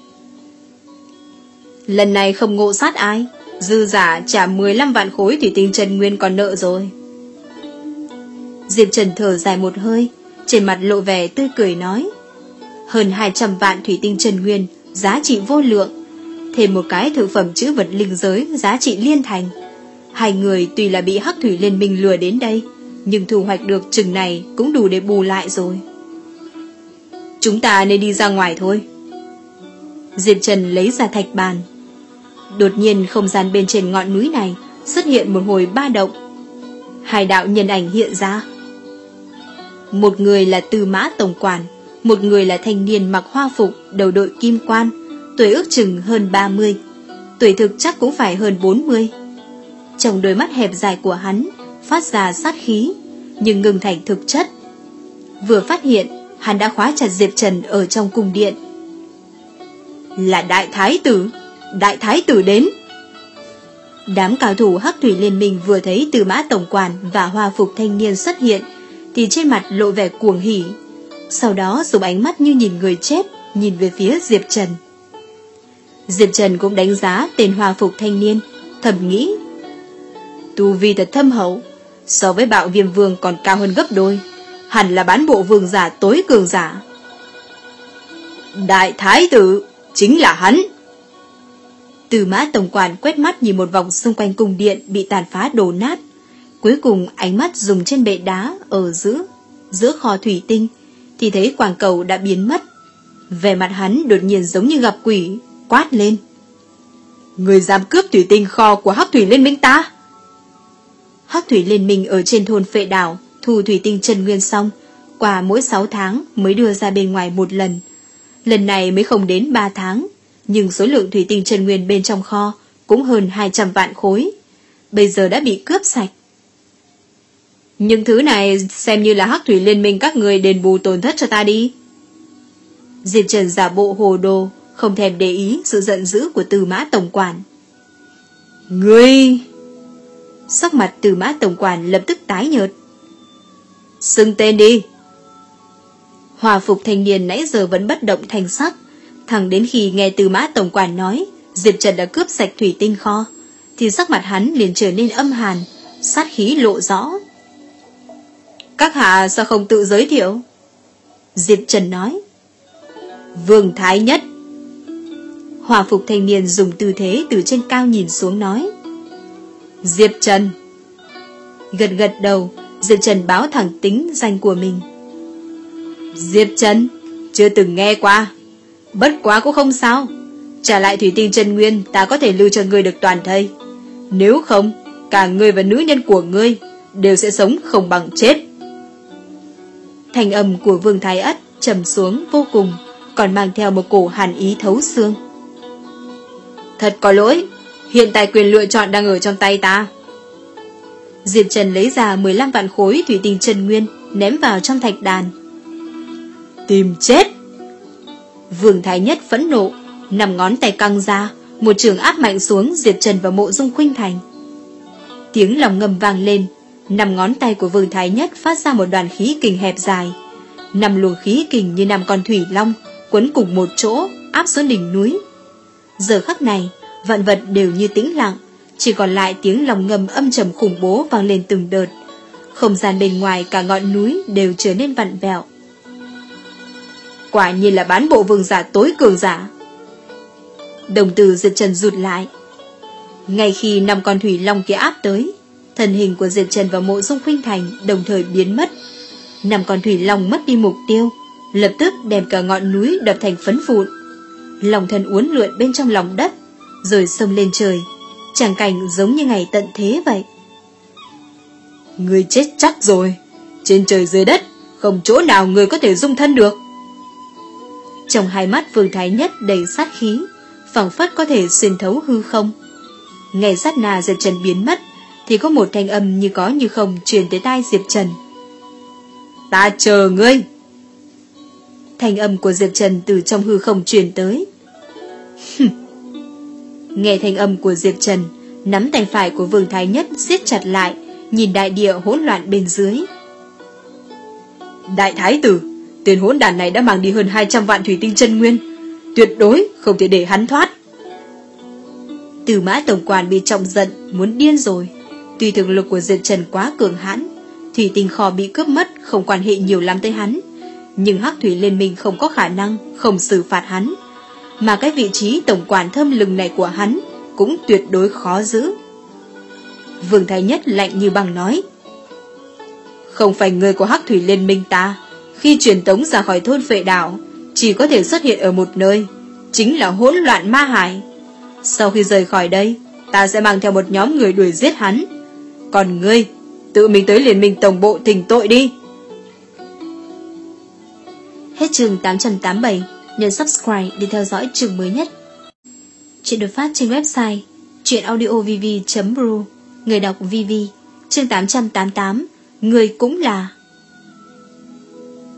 Lần này không ngộ sát ai, dư giả trả mười lăm vạn khối thủy tinh chân nguyên còn nợ rồi. Diệp Trần thở dài một hơi, trên mặt lộ vẻ tươi cười nói. Hơn hai trăm vạn thủy tinh chân nguyên, giá trị vô lượng, thêm một cái thực phẩm chữ vật linh giới giá trị liên thành. Hai người tuy là bị Hắc Thủy Liên Minh lừa đến đây, nhưng thu hoạch được chừng này cũng đủ để bù lại rồi. Chúng ta nên đi ra ngoài thôi. Diệp Trần lấy ra thạch bàn. Đột nhiên không gian bên trên ngọn núi này xuất hiện một hồi ba động. Hai đạo nhân ảnh hiện ra. Một người là Tư Mã tổng quản, một người là thanh niên mặc hoa phục, đầu đội kim quan, tuổi ước chừng hơn ba mươi, tuổi thực chắc cũng phải hơn bốn mươi. Trong đôi mắt hẹp dài của hắn phát ra sát khí, nhưng ngừng thành thực chất. vừa phát hiện hắn đã khóa chặt Diệp Trần ở trong cung điện. Là đại thái tử, đại thái tử đến. Đám cao thủ Hắc Thủy Liên Minh vừa thấy Tư Mã tổng quản và Hoa Phục thanh niên xuất hiện thì trên mặt lộ vẻ cuồng hỉ, sau đó dùng ánh mắt như nhìn người chết nhìn về phía Diệp Trần. Diệp Trần cũng đánh giá tên Hoa Phục thanh niên, thầm nghĩ: tu vi thật thâm hậu, so với Bạo Viêm Vương còn cao hơn gấp đôi, hẳn là bán bộ vương giả tối cường giả. Đại thái tử chính là hắn. Tư Mã tổng quản quét mắt nhìn một vòng xung quanh cung điện bị tàn phá đổ nát, cuối cùng ánh mắt dùng trên bệ đá ở giữa giữa kho thủy tinh thì thấy quang cầu đã biến mất. Vẻ mặt hắn đột nhiên giống như gặp quỷ, quát lên: người dám cướp thủy tinh kho của Hắc Thủy Liên Minh ta? Hắc Thủy Liên Minh ở trên thôn Phệ Đảo thu thủy tinh chân nguyên xong, qua mỗi sáu tháng mới đưa ra bên ngoài một lần. Lần này mới không đến ba tháng, nhưng số lượng thủy tinh chân nguyên bên trong kho cũng hơn hai trăm vạn khối, bây giờ đã bị cướp sạch. Những thứ này xem như là Hắc Thủy Liên Minh các người đền bù tổn thất cho ta đi. Diệp Trần giả bộ hồ đồ, không thèm để ý sự giận dữ của Tư Mã tổng quản. Ngươi! Sắc mặt Tư Mã tổng quản lập tức tái nhợt. Xưng tên đi. Hòa Phục thanh niên nãy giờ vẫn bất động thanh sắc, thẳng đến khi nghe Tư Mã tổng quản nói Diệp Trần đã cướp sạch thủy tinh kho thì sắc mặt hắn liền trở nên âm hàn, sát khí lộ rõ. Các hạ sao không tự giới thiệu? Diệp Trần nói. Vương Thái Nhất. Hòa Phục thanh niên dùng tư thế từ trên cao nhìn xuống nói. Diệp Trần. Gật gật đầu, Diệp Trần báo thẳng tính danh của mình. Diệp Trần, chưa từng nghe qua. Bất quá cũng không sao, trả lại thủy tinh chân nguyên ta có thể lưu cho ngươi được toàn thây. Nếu không, cả ngươi và nữ nhân của ngươi đều sẽ sống không bằng chết. Thanh âm của Vương Thái Ất trầm xuống vô cùng, còn mang theo một cổ hàn ý thấu xương. Thật có lỗi, hiện tại quyền lựa chọn đang ở trong tay ta. Diệp Trần lấy ra mười lăm vạn khối thủy tinh chân nguyên ném vào trong thạch đàn. Tìm chết! Vương Thái Nhất phẫn nộ, nằm ngón tay căng ra, một trường áp mạnh xuống Diệp Trần và Mộ Dung Khuynh Thành. Tiếng lòng ngầm vang lên, năm ngón tay của Vương Thái Nhất phát ra một đoàn khí kình hẹp dài. Năm luồng khí kình như năm con thủy long quấn cùng một chỗ áp xuống đỉnh núi. Giờ khắc này, vạn vật đều như tĩnh lặng, chỉ còn lại tiếng lòng ngầm âm trầm khủng bố vang lên từng đợt. Không gian bên ngoài cả ngọn núi đều trở nên vặn vẹo. Quả nhiên là bán bộ vương giả tối cường giả. Đồng tử Diệp Trần rụt lại. Ngay khi năm con thủy long kia áp tới, thân hình của Diệp Trần và Mộ Dung Khuynh Thành đồng thời biến mất. Năm con thủy long mất đi mục tiêu, lập tức đem cả ngọn núi đập thành phấn vụn. Lòng thần uốn lượn bên trong lòng đất, rồi xông lên trời, tràng cảnh giống như ngày tận thế vậy. Người chết chắc rồi, trên trời dưới đất không chỗ nào người có thể dung thân được. Trong hai mắt Vương Thái Nhất đầy sát khí, phảng phất có thể xuyên thấu hư không. Ngay sát na Diệp Trần biến mất thì có một thanh âm như có như không truyền tới tai Diệp Trần. Ta chờ ngươi. Thanh âm của Diệp Trần từ trong hư không truyền tới. Nghe thanh âm của Diệp Trần, nắm tay phải của Vương Thái Nhất siết chặt lại, nhìn đại địa hỗn loạn bên dưới. Đại thái tử, tên hỗn đàn này đã mang đi hơn hai trăm vạn thủy tinh chân nguyên, tuyệt đối không thể để hắn thoát. Tư Mã tổng quản bị trọng giận, muốn điên rồi. Tuy thực lực của Diệp Trần quá cường hãn, thủy tinh kho bị cướp mất không quan hệ nhiều lắm tới hắn, nhưng Hắc Thủy Liên Minh không có khả năng không xử phạt hắn, mà cái vị trí tổng quản thơm lừng này của hắn cũng tuyệt đối khó giữ. Vương Thái Nhất lạnh như băng nói. Không phải người của Hắc Thủy Liên Minh ta, khi truyền tống ra khỏi thôn Phệ Đảo, chỉ có thể xuất hiện ở một nơi, chính là hỗn loạn ma hải. Sau khi rời khỏi đây, ta sẽ mang theo một nhóm người đuổi giết hắn. Còn ngươi, tự mình tới Liên Minh tổng bộ thỉnh tội đi. Hết chương tám trăm tám mươi bảy, nhấn subscribe để theo dõi chương mới nhất. Chuyện được phát trên website truyệnaudiovv chấm ru. Người đọc vê vê. Chương tám trăm tám mươi tám, người cũng là.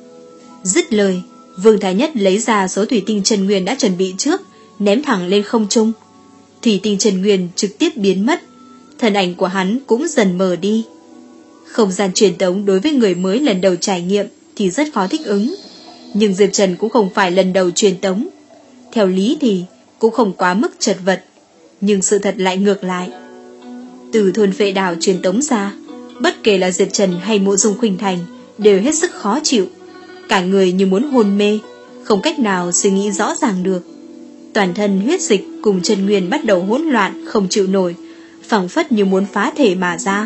Dứt lời, Vương Thái Nhất lấy ra số thủy tinh chân nguyên đã chuẩn bị trước, ném thẳng lên không trung. Thủy tinh chân nguyên trực tiếp biến mất, thân ảnh của hắn cũng dần mờ đi. Không gian truyền tống đối với người mới lần đầu trải nghiệm thì rất khó thích ứng, nhưng Diệp Trần cũng không phải lần đầu truyền tống. Theo lý thì cũng không quá mức chật vật, nhưng sự thật lại ngược lại. Từ thôn Phệ Đảo truyền tống ra, bất kể là Diệp Trần hay Mộ Dung Khuynh Thành đều hết sức khó chịu, cả người như muốn hôn mê, không cách nào suy nghĩ rõ ràng được. Toàn thân huyết dịch cùng chân nguyên bắt đầu hỗn loạn, không chịu nổi, phảng phất như muốn phá thể mà ra.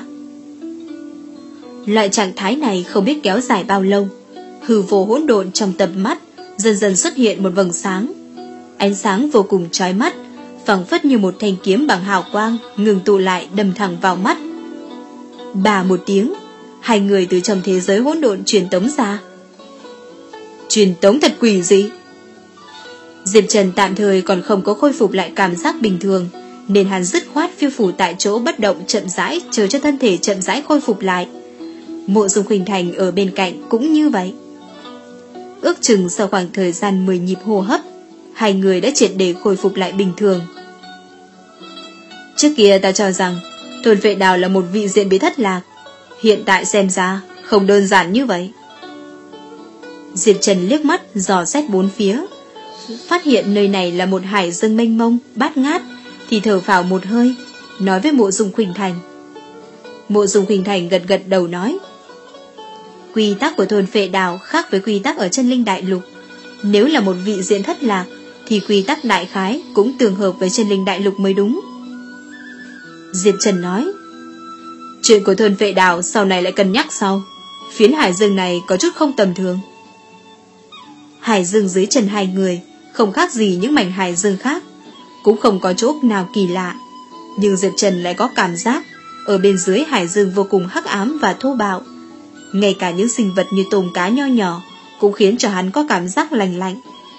Loại trạng thái này không biết kéo dài bao lâu. Hư vô hỗn độn trong tầm mắt dần dần xuất hiện một vầng sáng. Ánh sáng vô cùng chói mắt, phảng phất như một thanh kiếm bằng hào quang ngừng tụ lại đâm thẳng vào mắt. Bà một tiếng, hai người từ trong thế giới hỗn độn truyền tống ra. Truyền tống thật quỷ dị. Diệp Trần tạm thời còn không có khôi phục lại cảm giác bình thường, nên hắn dứt khoát phiêu phủ tại chỗ bất động chậm rãi, chờ cho thân thể chậm rãi khôi phục lại. Mộ Dung Khuynh Thành ở bên cạnh cũng như vậy. Ước chừng sau khoảng thời gian mười nhịp hô hấp, hai người đã triệt để khôi phục lại bình thường. Trước kia ta cho rằng thôn Phệ Đảo là một vị diện bị thất lạc, hiện tại xem ra không đơn giản như vậy. Diệp Trần liếc mắt dò xét bốn phía, phát hiện nơi này là một hải dương mênh mông, bát ngát, thì thở phào một hơi, nói với Mộ Dung Khuynh Thành. Mộ Dung Khuynh Thành gật gật đầu nói: quy tắc của thôn Phệ Đảo khác với quy tắc ở Chân Linh Đại Lục. Nếu là một vị diện thất lạc thì quy tắc đại khái cũng tương hợp với Chân Linh Đại Lục mới đúng. Diệp Trần nói: chuyện của thôn Phệ Đảo sau này lại cân nhắc sau. Phiến hải dương này có chút không tầm thường. Hải dương dưới chân hai người không khác gì những mảnh hải dương khác, cũng không có chỗ nào kỳ lạ, nhưng Diệp Trần lại có cảm giác ở bên dưới hải dương vô cùng hắc ám và thô bạo. Ngay cả những sinh vật như tôm cá nho nhỏ cũng khiến cho hắn có cảm giác lành lạnh.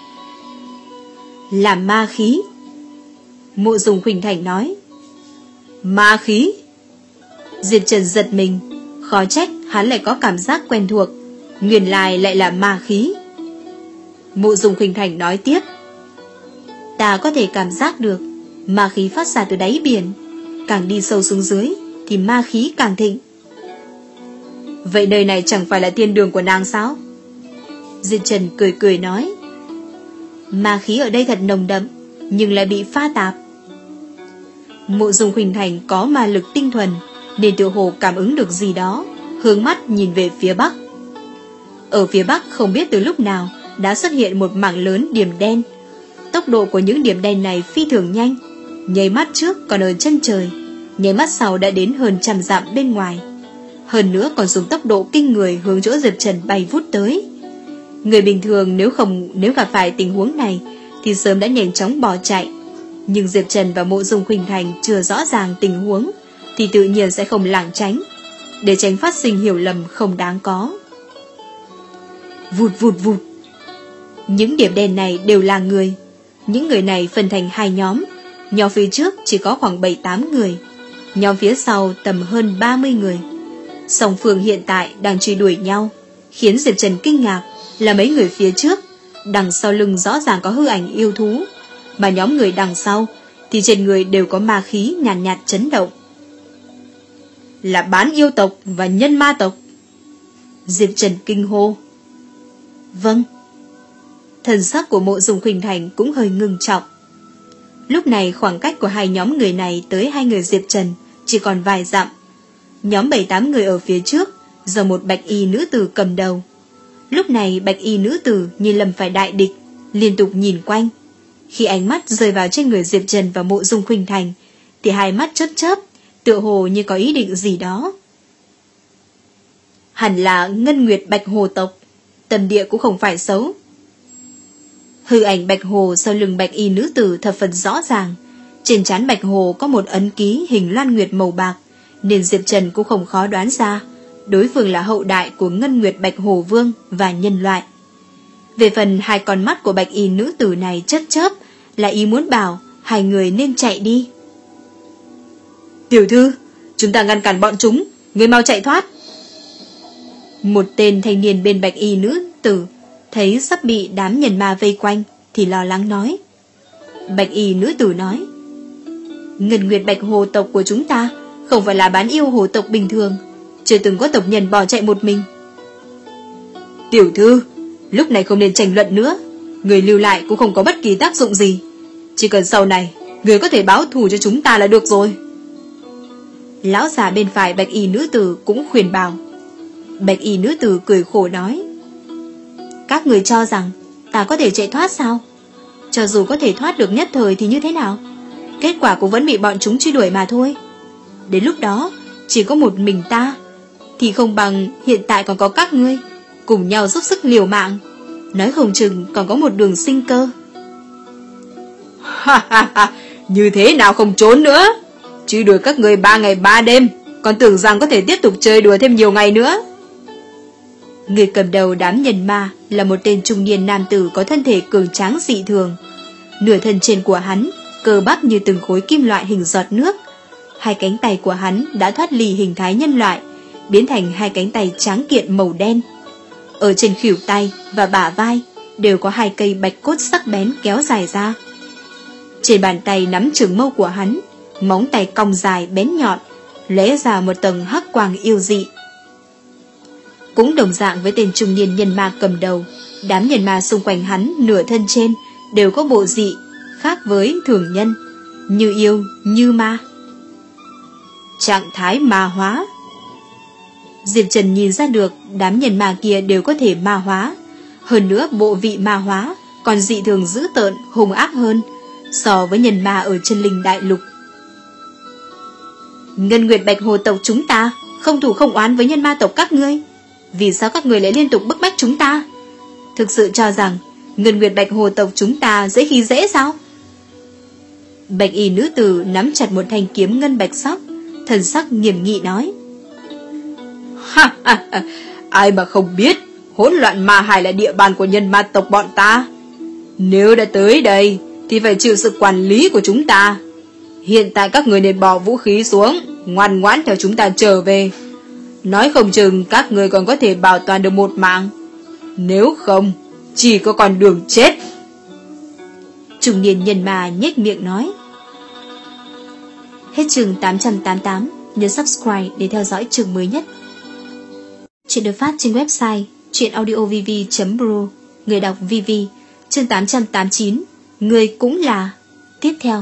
Là ma khí. Mộ Dung Khuynh Thành nói. Ma khí? Diệp Trần giật mình, khó trách hắn lại có cảm giác quen thuộc, nguyên lai lại là ma khí. Mộ Dung Khuynh Thành nói tiếp: ta có thể cảm giác được ma khí phát ra từ đáy biển, càng đi sâu xuống dưới thì ma khí càng thịnh. Vậy nơi này chẳng phải là thiên đường của nàng sao? Diệp Trần cười cười nói: ma khí ở đây thật nồng đậm, nhưng lại bị pha tạp. Mộ Dung Khuynh Thành có ma lực tinh thuần, nên tựa hồ cảm ứng được gì đó, hướng mắt nhìn về phía bắc. Ở phía bắc không biết từ lúc nào đã xuất hiện một mảng lớn điểm đen. Tốc độ của những điểm đen này phi thường nhanh, nháy mắt trước còn ở chân trời, nháy mắt sau đã đến hơn trăm dặm bên ngoài. Hơn nữa còn dùng tốc độ kinh người hướng chỗ Diệp Trần bay vút tới. Người bình thường nếu không nếu gặp phải tình huống này thì sớm đã nhanh chóng bỏ chạy, nhưng Diệp Trần và Mộ Dung Khuynh Thành chưa rõ ràng tình huống thì tự nhiên sẽ không lảng tránh, để tránh phát sinh hiểu lầm không đáng có. Vụt vụt vụt. Những điểm đen này đều là người. Những người này phân thành hai nhóm. Nhóm phía trước chỉ có khoảng bảy tám người, nhóm phía sau tầm hơn ba mươi người. Song phương hiện tại đang truy đuổi nhau. Khiến Diệp Trần kinh ngạc là mấy người phía trước, đằng sau lưng rõ ràng có hư ảnh yêu thú, mà nhóm người đằng sau thì trên người đều có ma khí nhàn nhạt, nhạt chấn động. Là bán yêu tộc và nhân ma tộc. Diệp Trần kinh hô. Vâng. Thần sắc của Mộ Dung Khuynh Thành cũng hơi ngưng trọng. Lúc này khoảng cách của hai nhóm người này tới hai người Diệp Trần chỉ còn vài dặm. Nhóm bảy tám người ở phía trước do một bạch y nữ tử cầm đầu. Lúc này bạch y nữ tử như lầm phải đại địch, liên tục nhìn quanh. Khi ánh mắt rơi vào trên người Diệp Trần và Mộ Dung Khuynh Thành thì hai mắt chớp chớp, tựa hồ như có ý định gì đó. Hẳn là Ngân Nguyệt Bạch Hồ tộc, tâm địa cũng không phải xấu. Hư ảnh Bạch Hồ sau lưng bạch y nữ tử thập phần rõ ràng. Trên trán Bạch Hồ có một ấn ký hình loan nguyệt màu bạc, nên Diệp Trần cũng không khó đoán ra đối phương là hậu đại của Ngân Nguyệt Bạch Hồ Vương và nhân loại. Về phần hai con mắt của bạch y nữ tử này chớp chớp, là ý muốn bảo hai người nên chạy đi. Tiểu thư, chúng ta ngăn cản bọn chúng, người mau chạy thoát. Một tên thanh niên bên bạch y nữ tử thấy sắp bị đám nhân ma vây quanh thì lo lắng nói. Bạch y nữ tử nói, Ngân Nguyệt Bạch hồ tộc của chúng ta không phải là bán yêu hồ tộc bình thường, chưa từng có tộc nhân bỏ chạy một mình. Tiểu thư, lúc này không nên tranh luận nữa, người lưu lại cũng không có bất kỳ tác dụng gì, chỉ cần sau này người có thể báo thù cho chúng ta là được rồi. Lão già bên phải bạch y nữ tử cũng khuyên bảo. Bạch y nữ tử cười khổ nói, các người cho rằng ta có thể chạy thoát sao? Cho dù có thể thoát được nhất thời thì như thế nào? Kết quả cũng vẫn bị bọn chúng truy đuổi mà thôi. Đến lúc đó chỉ có một mình ta thì không bằng hiện tại còn có các ngươi cùng nhau giúp sức liều mạng, nói không chừng còn có một đường sinh cơ. Ha ha ha, như thế nào không trốn nữa? Truy đuổi các người ba ngày ba đêm, còn tưởng rằng có thể tiếp tục chơi đùa thêm nhiều ngày nữa. Người cầm đầu đám nhân ma là một tên trung niên nam tử có thân thể cường tráng dị thường. Nửa thân trên của hắn cơ bắp như từng khối kim loại hình giọt nước. Hai cánh tay của hắn đã thoát ly hình thái nhân loại, biến thành hai cánh tay tráng kiện màu đen. Ở trên khuỷu tay và bả vai đều có hai cây bạch cốt sắc bén kéo dài ra. Trên bàn tay nắm trường mâu của hắn, móng tay cong dài bén nhọn, lóe ra một tầng hắc quang yêu dị. Cũng đồng dạng với tên trung niên nhân ma cầm đầu, đám nhân ma xung quanh hắn nửa thân trên đều có bộ dị khác với thường nhân, như yêu như ma. Trạng thái ma hóa. Diệp Trần nhìn ra được đám nhân ma kia đều có thể ma hóa, hơn nữa bộ vị ma hóa còn dị thường dữ tợn hung ác hơn so với nhân ma ở chân linh đại lục. Ngân Nguyệt Bạch hồ tộc chúng ta không thù không oán với nhân ma tộc các ngươi, vì sao các người lại liên tục bức bách chúng ta? Thực sự cho rằng Ngân Nguyệt Bạch hồ tộc chúng ta dễ khi dễ sao? Bạch y nữ tử nắm chặt một thanh kiếm ngân bạch sắc, thần sắc nghiêm nghị nói. Ha ha ha, ai mà không biết hỗn loạn ma hải là địa bàn của nhân ma tộc bọn ta. Nếu đã tới đây thì phải chịu sự quản lý của chúng ta. Hiện tại các người nên bỏ vũ khí xuống, ngoan ngoãn theo chúng ta trở về. Nói không chừng các người còn có thể bảo toàn được một mạng, nếu không chỉ có con đường chết. Trung niên nhân ma nhếch miệng nói. Hết chương tám trăm tám mươi tám, nhớ subscribe để theo dõi chương mới nhất. Chuyện được phát trên website truyệnaudiovv chấm pro. Người đọc vê vê. Chương tám trăm tám mươi chín, người cũng là. Tiếp theo.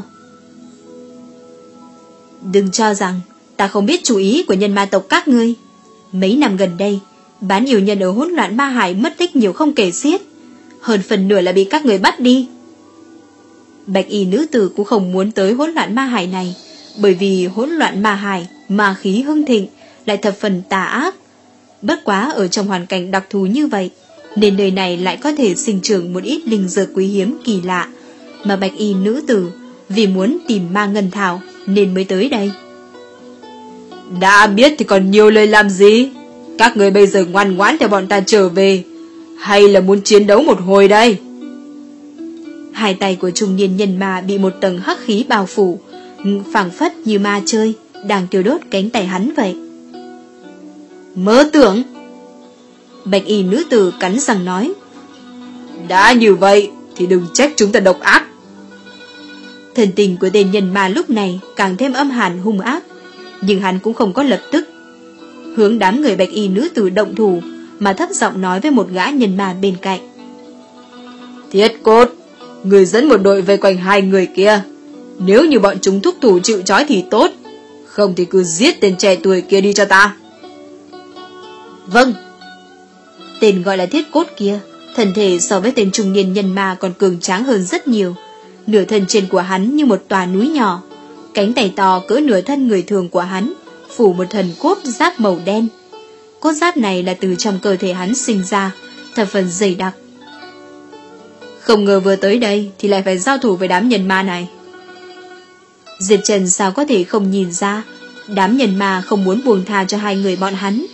Đừng cho rằng ta không biết chủ ý của nhân ma tộc các ngươi. Mấy năm gần đây, bán yêu nhân ở hỗn loạn ma hải mất tích nhiều không kể xiết, hơn phần nửa là bị các người bắt đi. Bạch y nữ tử cũng không muốn tới hỗn loạn ma hải này, bởi vì hỗn loạn ma hải ma khí hưng thịnh, lại thập phần tà ác. Bất quá ở trong hoàn cảnh đặc thù như vậy, nên nơi này lại có thể sinh trưởng một ít linh dược quý hiếm kỳ lạ, mà bạch y nữ tử vì muốn tìm ma ngân thảo nên mới tới đây. Đã biết thì còn nhiều lời làm gì? Các người bây giờ ngoan ngoãn theo bọn ta trở về, hay là muốn chiến đấu một hồi đây? Hai tay của trung niên nhân ma bị một tầng hắc khí bao phủ, phảng phất như ma chơi đang tiêu đốt cánh tay hắn vậy. Mơ tưởng! Bạch y nữ tử cắn răng nói. Đã như vậy thì đừng trách chúng ta độc ác. Thần tình của tên nhân ma lúc này càng thêm âm hàn hung ác, nhưng hắn cũng không có lập tức hướng đám người bạch y nữ tử động thủ, mà thấp giọng nói với một gã nhân ma bên cạnh. Thiết Cốt, người dẫn một đội vây quanh hai người kia. Nếu như bọn chúng thúc thủ chịu trói thì tốt, không thì cứ giết tên trẻ tuổi kia đi cho ta. Vâng. Tên gọi là Thiết Cốt kia, thân thể so với tên trung niên nhân ma còn cường tráng hơn rất nhiều. Nửa thân trên của hắn như một tòa núi nhỏ, cánh tay to cỡ nửa thân người thường của hắn phủ một thần cốt giáp màu đen. Cốt giáp này là từ trong cơ thể hắn sinh ra, thập phần dày đặc. Không ngờ vừa tới đây thì lại phải giao thủ với đám nhân ma này. Diệp Trần sao có thể không nhìn ra đám nhân ma không muốn buông tha cho hai người bọn hắn.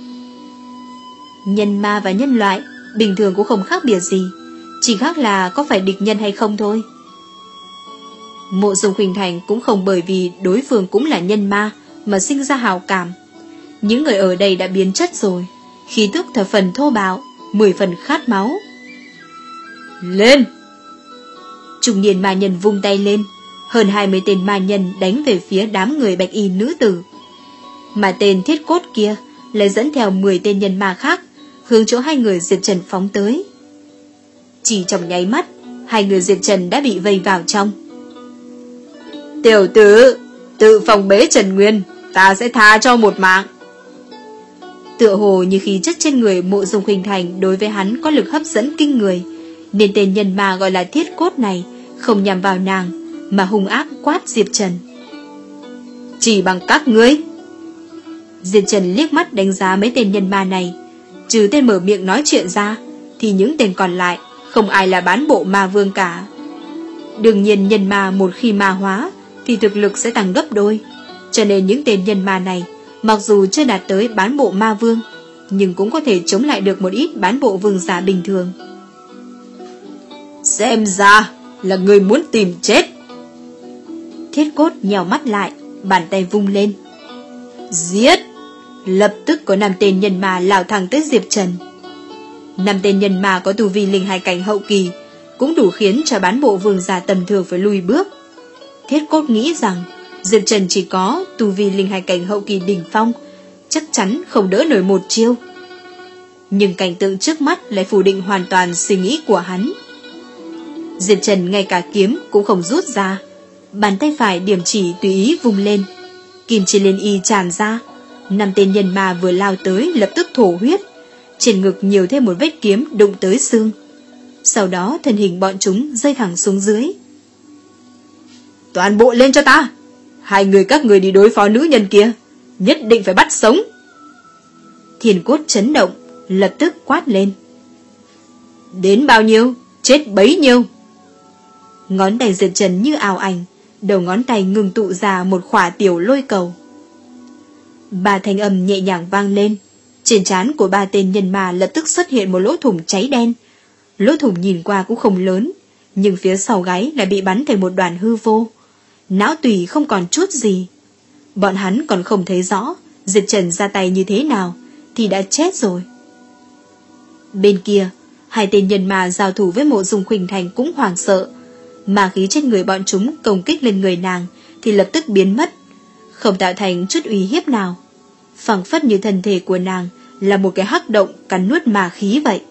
Nhân ma và nhân loại bình thường cũng không khác biệt gì, chỉ khác là có phải địch nhân hay không thôi. Mộ Dung Khuynh Thành cũng không bởi vì đối phương cũng là nhân ma mà sinh ra hào cảm. Những người ở đây đã biến chất rồi, khí tức thập phần thô bạo, mười phần khát máu. Lên! Trung niên ma nhân vung tay lên, hơn hai mươi tên ma nhân đánh về phía đám người bạch y nữ tử. Mà tên thiết cốt kia lại dẫn theo mười tên nhân ma khác, hướng chỗ hai người Diệp Trần phóng tới. Chỉ trong nháy mắt, hai người Diệp Trần đã bị vây vào trong. Tiểu tử, tự phòng bế Trần Nguyên, ta sẽ tha cho một mạng. Tựa hồ như khí chất trên người Mộ Dung Khuynh Thành đối với hắn có lực hấp dẫn kinh người, nên tên nhân ma gọi là thiết cốt này không nhằm vào nàng, mà hung ác quát Diệp Trần. Chỉ bằng các ngươi. Diệp Trần liếc mắt đánh giá mấy tên nhân ma này, trừ tên mở miệng nói chuyện ra, thì những tên còn lại không ai là bán bộ ma vương cả. Đương nhiên nhân ma một khi ma hóa thì thực lực sẽ tăng gấp đôi, cho nên những tên nhân ma này mặc dù chưa đạt tới bán bộ ma vương, nhưng cũng có thể chống lại được một ít bán bộ vương giả bình thường. Xem ra là người muốn tìm chết. Thiết cốt nhèo mắt lại, bàn tay vung lên. Giết! Lập tức có năm tên nhân ma lao thẳng tới Diệp Trần. Năm tên nhân ma có tu vi linh hai cảnh hậu kỳ, cũng đủ khiến cho bán bộ vương giả tầm thường phải lùi bước. Thiết cốt nghĩ rằng Diệp Trần chỉ có tu vi linh hai cảnh hậu kỳ đỉnh phong, chắc chắn không đỡ nổi một chiêu. Nhưng cảnh tượng trước mắt lại phủ định hoàn toàn suy nghĩ của hắn. Diệp Trần ngay cả kiếm cũng không rút ra, bàn tay phải điểm chỉ tùy ý vung lên, kim chỉ lên y tràn ra. Năm tên nhân ma vừa lao tới lập tức thổ huyết, trên ngực nhiều thêm một vết kiếm đụng tới xương. Sau đó thân hình bọn chúng rơi thẳng xuống dưới. Toàn bộ lên cho ta! Hai người các người đi đối phó nữ nhân kia, nhất định phải bắt sống. Thiên cốt chấn động, lập tức quát lên. Đến bao nhiêu, chết bấy nhiêu. Ngón tay Diệp Trần như ảo ảnh, đầu ngón tay ngừng tụ ra một khỏa tiểu lôi cầu. Ba thanh âm nhẹ nhàng vang lên, trên trán của ba tên nhân ma lập tức xuất hiện một lỗ thủng cháy đen. Lỗ thủng nhìn qua cũng không lớn, nhưng phía sau gáy lại bị bắn thành một đoàn hư vô, não tủy không còn chút gì. Bọn hắn còn không thấy rõ Diệp Trần ra tay như thế nào thì đã chết rồi. Bên kia, hai tên nhân ma giao thủ với Mộ Dung Khuynh Thành cũng hoảng sợ, mà khí trên người bọn chúng công kích lên người nàng thì lập tức biến mất, không tạo thành chút uy hiếp nào, phảng phất như thân thể của nàng là một cái hắc động cắn nuốt ma khí vậy.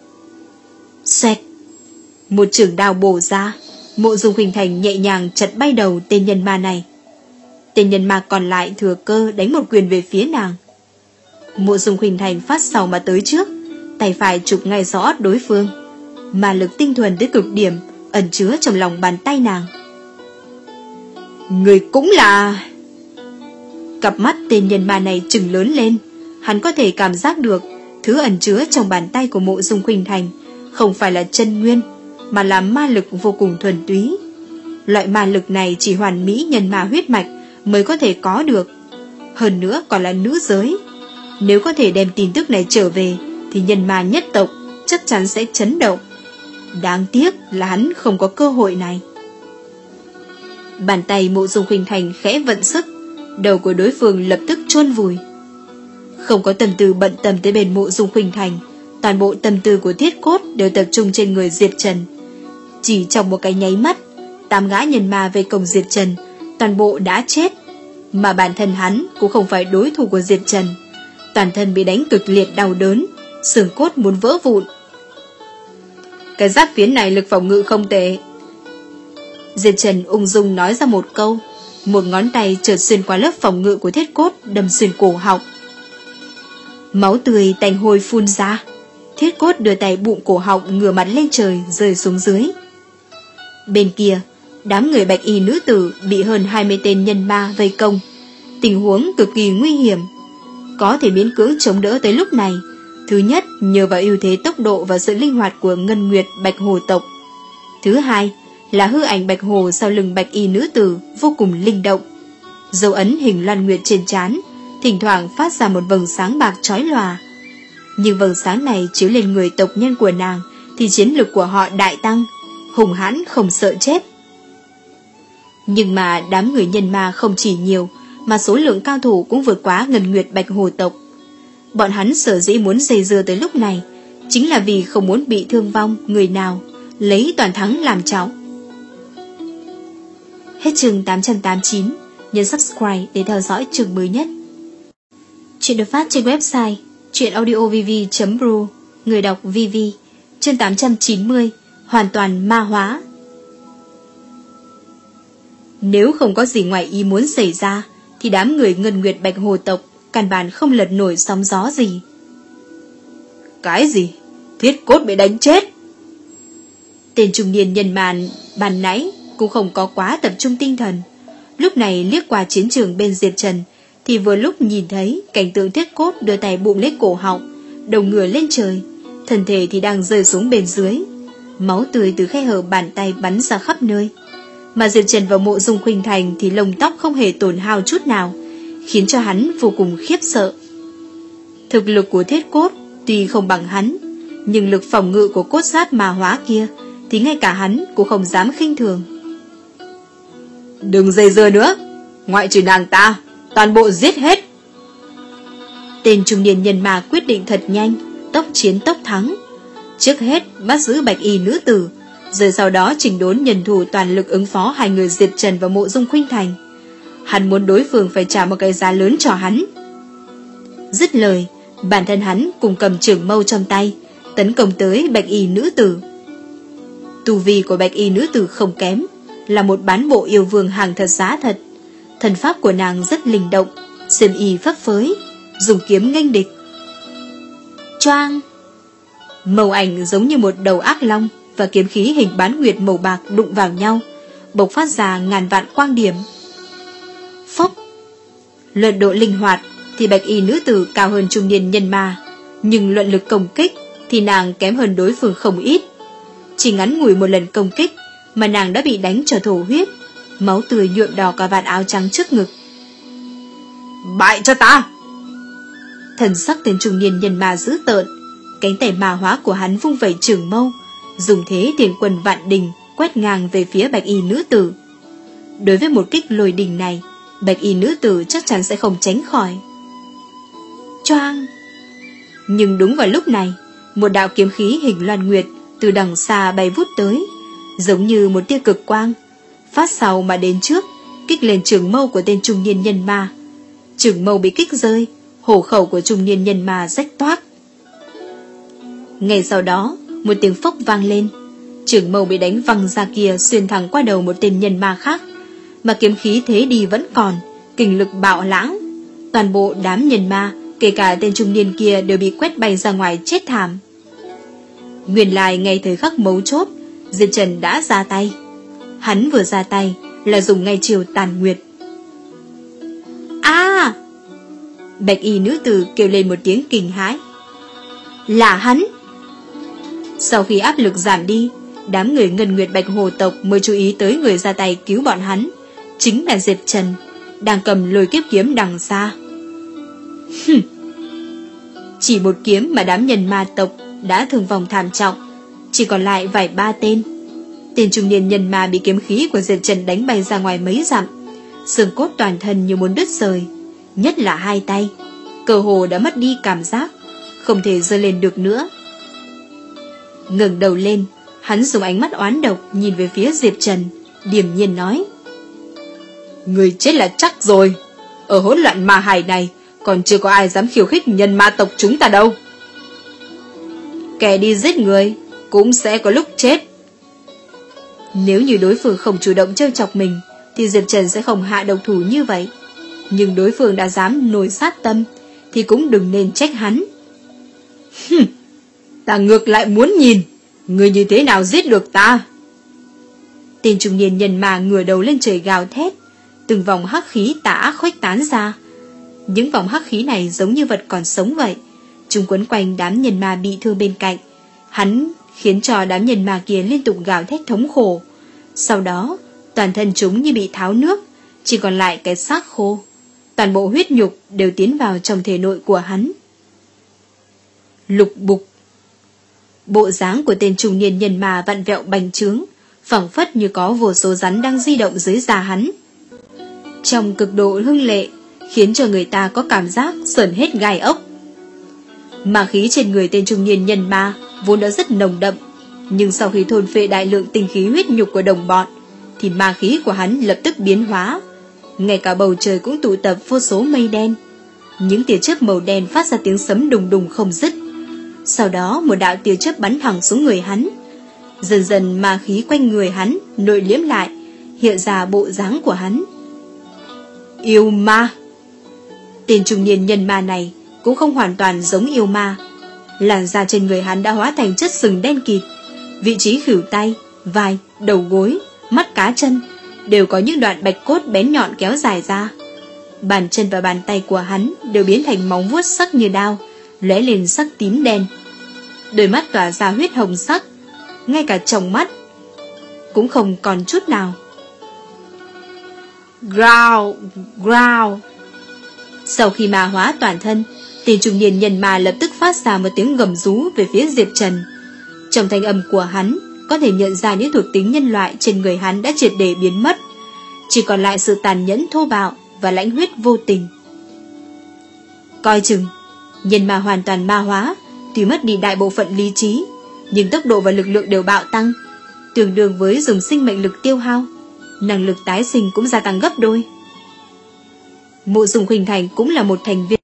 Xoẹt, một chưởng đao bổ ra, Mộ Dung Khuynh Thành nhẹ nhàng chặt bay đầu tên nhân ma này. Tên nhân ma còn lại thừa cơ đánh một quyền về phía nàng. Mộ Dung Khuynh Thành phát sau mà tới trước, tay phải chụp ngay rõ đối phương, ma lực tinh thuần tới cực điểm ẩn chứa trong lòng bàn tay nàng. Người cũng là... Cặp mắt tên nhân ma này trừng lớn lên, hắn có thể cảm giác được thứ ẩn chứa trong bàn tay của Mộ Dung Khuynh Thành không phải là chân nguyên, mà là ma lực vô cùng thuần túy. Loại ma lực này chỉ hoàn mỹ nhân ma huyết mạch mới có thể có được, hơn nữa còn là nữ giới. Nếu có thể đem tin tức này trở về thì nhân ma nhất tộc chắc chắn sẽ chấn động. Đáng tiếc là hắn không có cơ hội này. Bàn tay Mộ Dung Khuynh Thành khẽ vận sức, đầu của đối phương lập tức chôn vùi. Không có tâm tư bận tâm tới bên Mộ Dung Khuynh Thành, toàn bộ tâm tư của Thiết Cốt đều tập trung trên người Diệp Trần. Chỉ trong một cái nháy mắt, tám gã nhân ma về công Diệp Trần toàn bộ đã chết, mà bản thân hắn cũng không phải đối thủ của Diệp Trần, toàn thân bị đánh cực liệt đau đớn, xương cốt muốn vỡ vụn. Cái giáp phiến này lực phòng ngự không tệ. Diệp Trần ung dung nói ra một câu, một ngón tay chợt xuyên qua lớp phòng ngự của Thiết Cốt, đâm xuyên cổ họng. Máu tươi tanh hôi phun ra. Thiết Cốt đưa tay bụng cổ họng, ngửa mặt lên trời rơi xuống dưới. Bên kia, đám người bạch y nữ tử bị hơn hai mươi tên nhân ma vây công, tình huống cực kỳ nguy hiểm. Có thể miễn cưỡng chống đỡ tới lúc này, thứ nhất nhờ vào ưu thế tốc độ và sự linh hoạt của Ngân Nguyệt Bạch Hồ tộc. Thứ hai là hư ảnh Bạch Hồ sau lưng bạch y nữ tử vô cùng linh động. Dấu ấn hình loan nguyệt trên trán thỉnh thoảng phát ra một vầng sáng bạc chói lòa. Nhưng vầng sáng này chiếu lên người tộc nhân của nàng thì chiến lực của họ đại tăng, hùng hãn không sợ chết. Nhưng mà đám người nhân ma không chỉ nhiều, mà số lượng cao thủ cũng vượt quá Ngân Nguyệt Bạch Hồ tộc. Bọn hắn sở dĩ muốn dây dưa tới lúc này chính là vì không muốn bị thương vong người nào, lấy toàn thắng làm trọng. Hết chương tám trăm tám mươi chín, nhấn subscribe để theo dõi chương mới nhất. Chuyện được phát trên website truyệnaudiovv chấm ru, người đọc vê vê. Chương tám trăm chín mươi, hoàn toàn ma hóa. Nếu không có gì ngoài ý muốn xảy ra, thì đám người Ngân Nguyệt Bạch Hồ tộc căn bản không lật nổi sóng gió gì. Cái gì? Thiết Cốt bị đánh chết? Tên trung niên nhân màn ban nãy cũng không có quá tập trung tinh thần. Lúc này liếc qua chiến trường bên Diệp Trần, thì vừa lúc nhìn thấy cảnh tượng Thiết Cốt đưa tay bụng lấy cổ họng, đầu ngửa lên trời, thân thể thì đang rơi xuống bên dưới. Máu tươi từ khe hở bàn tay bắn ra khắp nơi. Mà Diệp Trần và Mộ Dung Khuynh Thành thì lông tóc không hề tổn hao chút nào, khiến cho hắn vô cùng khiếp sợ. Thực lực của Thiết Cốt tuy không bằng hắn, nhưng lực phòng ngự của cốt sát ma hóa kia thì ngay cả hắn cũng không dám khinh thường. Đừng dây dưa nữa, ngoại trừ nàng ta, toàn bộ giết hết. Tên trung niên nhân ma quyết định thật nhanh, tốc chiến tốc thắng. Trước hết bắt giữ bạch y nữ tử, rồi sau đó chỉnh đốn nhân thủ toàn lực ứng phó hai người Diệp Trần và Mộ Dung Khuynh Thành. Hắn muốn đối phương phải trả một cái giá lớn cho hắn. Dứt lời, bản thân hắn cùng cầm trường mâu trong tay, tấn công tới bạch y nữ tử. Tu vi của bạch y nữ tử không kém, là một bán bộ yêu vương hàng thật giá thật. Thần pháp của nàng rất linh động, xiêm y phấp phới, dùng kiếm nghênh địch. Choang! Màu ảnh giống như một đầu ác long và kiếm khí hình bán nguyệt màu bạc đụng vào nhau, bộc phát ra ngàn vạn quang điểm. Phốc! Luận độ linh hoạt thì bạch y nữ tử cao hơn trung niên nhân ma, nhưng luận lực công kích thì nàng kém hơn đối phương không ít. Chỉ ngắn ngủi một lần công kích mà nàng đã bị đánh cho thổ huyết, máu tươi nhuộm đỏ cả vạt áo trắng trước ngực. Bại cho ta! Thần sắc tên trung niên nhân ma dữ tợn, cánh tay ma hóa của hắn vung vẩy trường mâu, dùng thế tiền quân vạn đình quét ngang về phía bạch y nữ tử. Đối với một kích lôi đình này, bạch y nữ tử chắc chắn sẽ không tránh khỏi. Choang! Nhưng đúng vào lúc này, một đạo kiếm khí hình loan nguyệt từ đằng xa bay vút tới, giống như một tia cực quang, phát sau mà đến trước, kích lên trường mâu của tên trung niên nhân ma. Trường mâu bị kích rơi, hổ khẩu của trung niên nhân ma rách toác. Ngay sau đó, một tiếng phốc vang lên, trường mâu bị đánh văng ra kia, xuyên thẳng qua đầu một tên nhân ma khác, mà kiếm khí thế đi vẫn còn, kình lực bạo lãng. Toàn bộ đám nhân ma, kể cả tên trung niên kia, đều bị quét bay ra ngoài chết thảm. Nguyên lai ngay thời khắc mấu chốt, Diệp Trần đã ra tay. Hắn vừa ra tay là dùng ngay chiều tàn nguyệt. À! Bạch y nữ tử kêu lên một tiếng kinh hãi. Là hắn! Sau khi áp lực giảm đi, đám người Ngân Nguyệt Bạch Hồ tộc mới chú ý tới người ra tay cứu bọn hắn, chính là Diệp Trần, đang cầm lôi kiếp kiếm đằng xa. Hừm. Chỉ một kiếm mà đám nhân ma tộc đã thương vong thảm trọng, chỉ còn lại vài ba tên. Tên trung niên nhân ma bị kiếm khí của Diệp Trần đánh bay ra ngoài mấy dặm, xương cốt toàn thân như muốn đứt rời, nhất là hai tay, cơ hồ đã mất đi cảm giác, không thể giơ lên được nữa. Ngẩng đầu lên, hắn dùng ánh mắt oán độc nhìn về phía Diệp Trần, điềm nhiên nói: Người chết là chắc rồi. Ở hỗn loạn ma hải này còn chưa có ai dám khiêu khích nhân ma tộc chúng ta đâu. Kẻ đi giết người cũng sẽ có lúc chết. Nếu như đối phương không chủ động trêu chọc mình thì Diệp Trần sẽ không hạ độc thủ như vậy, nhưng đối phương đã dám nổi sát tâm thì cũng đừng nên trách hắn. Hừm, ta ngược lại muốn nhìn người như thế nào giết được ta. Tên trung niên nhân ma ngửa đầu lên trời gào thét, từng vòng hắc khí tà ác khuếch tán ra. Những vòng hắc khí này giống như vật còn sống vậy, chúng quấn quanh đám nhân ma bị thương bên cạnh. Hắn khiến cho đám nhân ma kia liên tục gào thét thống khổ. Sau đó, toàn thân chúng như bị tháo nước, chỉ còn lại cái xác khô. Toàn bộ huyết nhục đều tiến vào trong thể nội của hắn. Lục bục. Bộ dáng của tên trung niên nhân ma vặn vẹo bành trướng, phảng phất như có vô số rắn đang di động dưới da hắn. Trong cực độ hưng lệ, khiến cho người ta có cảm giác sởn hết gai ốc. Ma khí trên người tên trung niên nhân ma vốn đã rất nồng đậm, Nhưng sau khi thôn phệ đại lượng tinh khí huyết nhục của đồng bọn, thì ma khí của hắn lập tức biến hóa. Ngay cả bầu trời cũng tụ tập vô số mây đen. Những tia chớp màu đen phát ra tiếng sấm đùng đùng không dứt. Sau đó một đạo tia chớp bắn thẳng xuống người hắn. Dần dần ma khí quanh người hắn nội liễm lại, hiện ra bộ dáng của hắn. Yêu ma. Tên trung niên nhân ma này cũng không hoàn toàn giống yêu ma. Làn da trên người hắn đã hóa thành chất sừng đen kịt. Vị trí khuỷu tay, vai, đầu gối, mắt cá chân đều có những đoạn bạch cốt bén nhọn kéo dài ra. Bàn chân và bàn tay của hắn đều biến thành móng vuốt sắc như đao, lóe lên sắc tím đen. Đôi mắt tỏa ra huyết hồng sắc, ngay cả tròng mắt cũng không còn chút nào. Growl, growl. Sau khi ma hóa toàn thân, tên trung niên nhân ma lập tức phát ra một tiếng gầm rú về phía Diệp Trần. Trong thanh âm của hắn có thể nhận ra những thuộc tính nhân loại trên người hắn đã triệt để biến mất, chỉ còn lại sự tàn nhẫn thô bạo và lãnh huyết vô tình. Coi chừng, nhân ma hoàn toàn ma hóa, tuy mất đi đại bộ phận lý trí, nhưng tốc độ và lực lượng đều bạo tăng, tương đương với dùng sinh mệnh lực tiêu hao, năng lực tái sinh cũng gia tăng gấp đôi. Mộ Dung Khuynh Thành cũng là một thành viên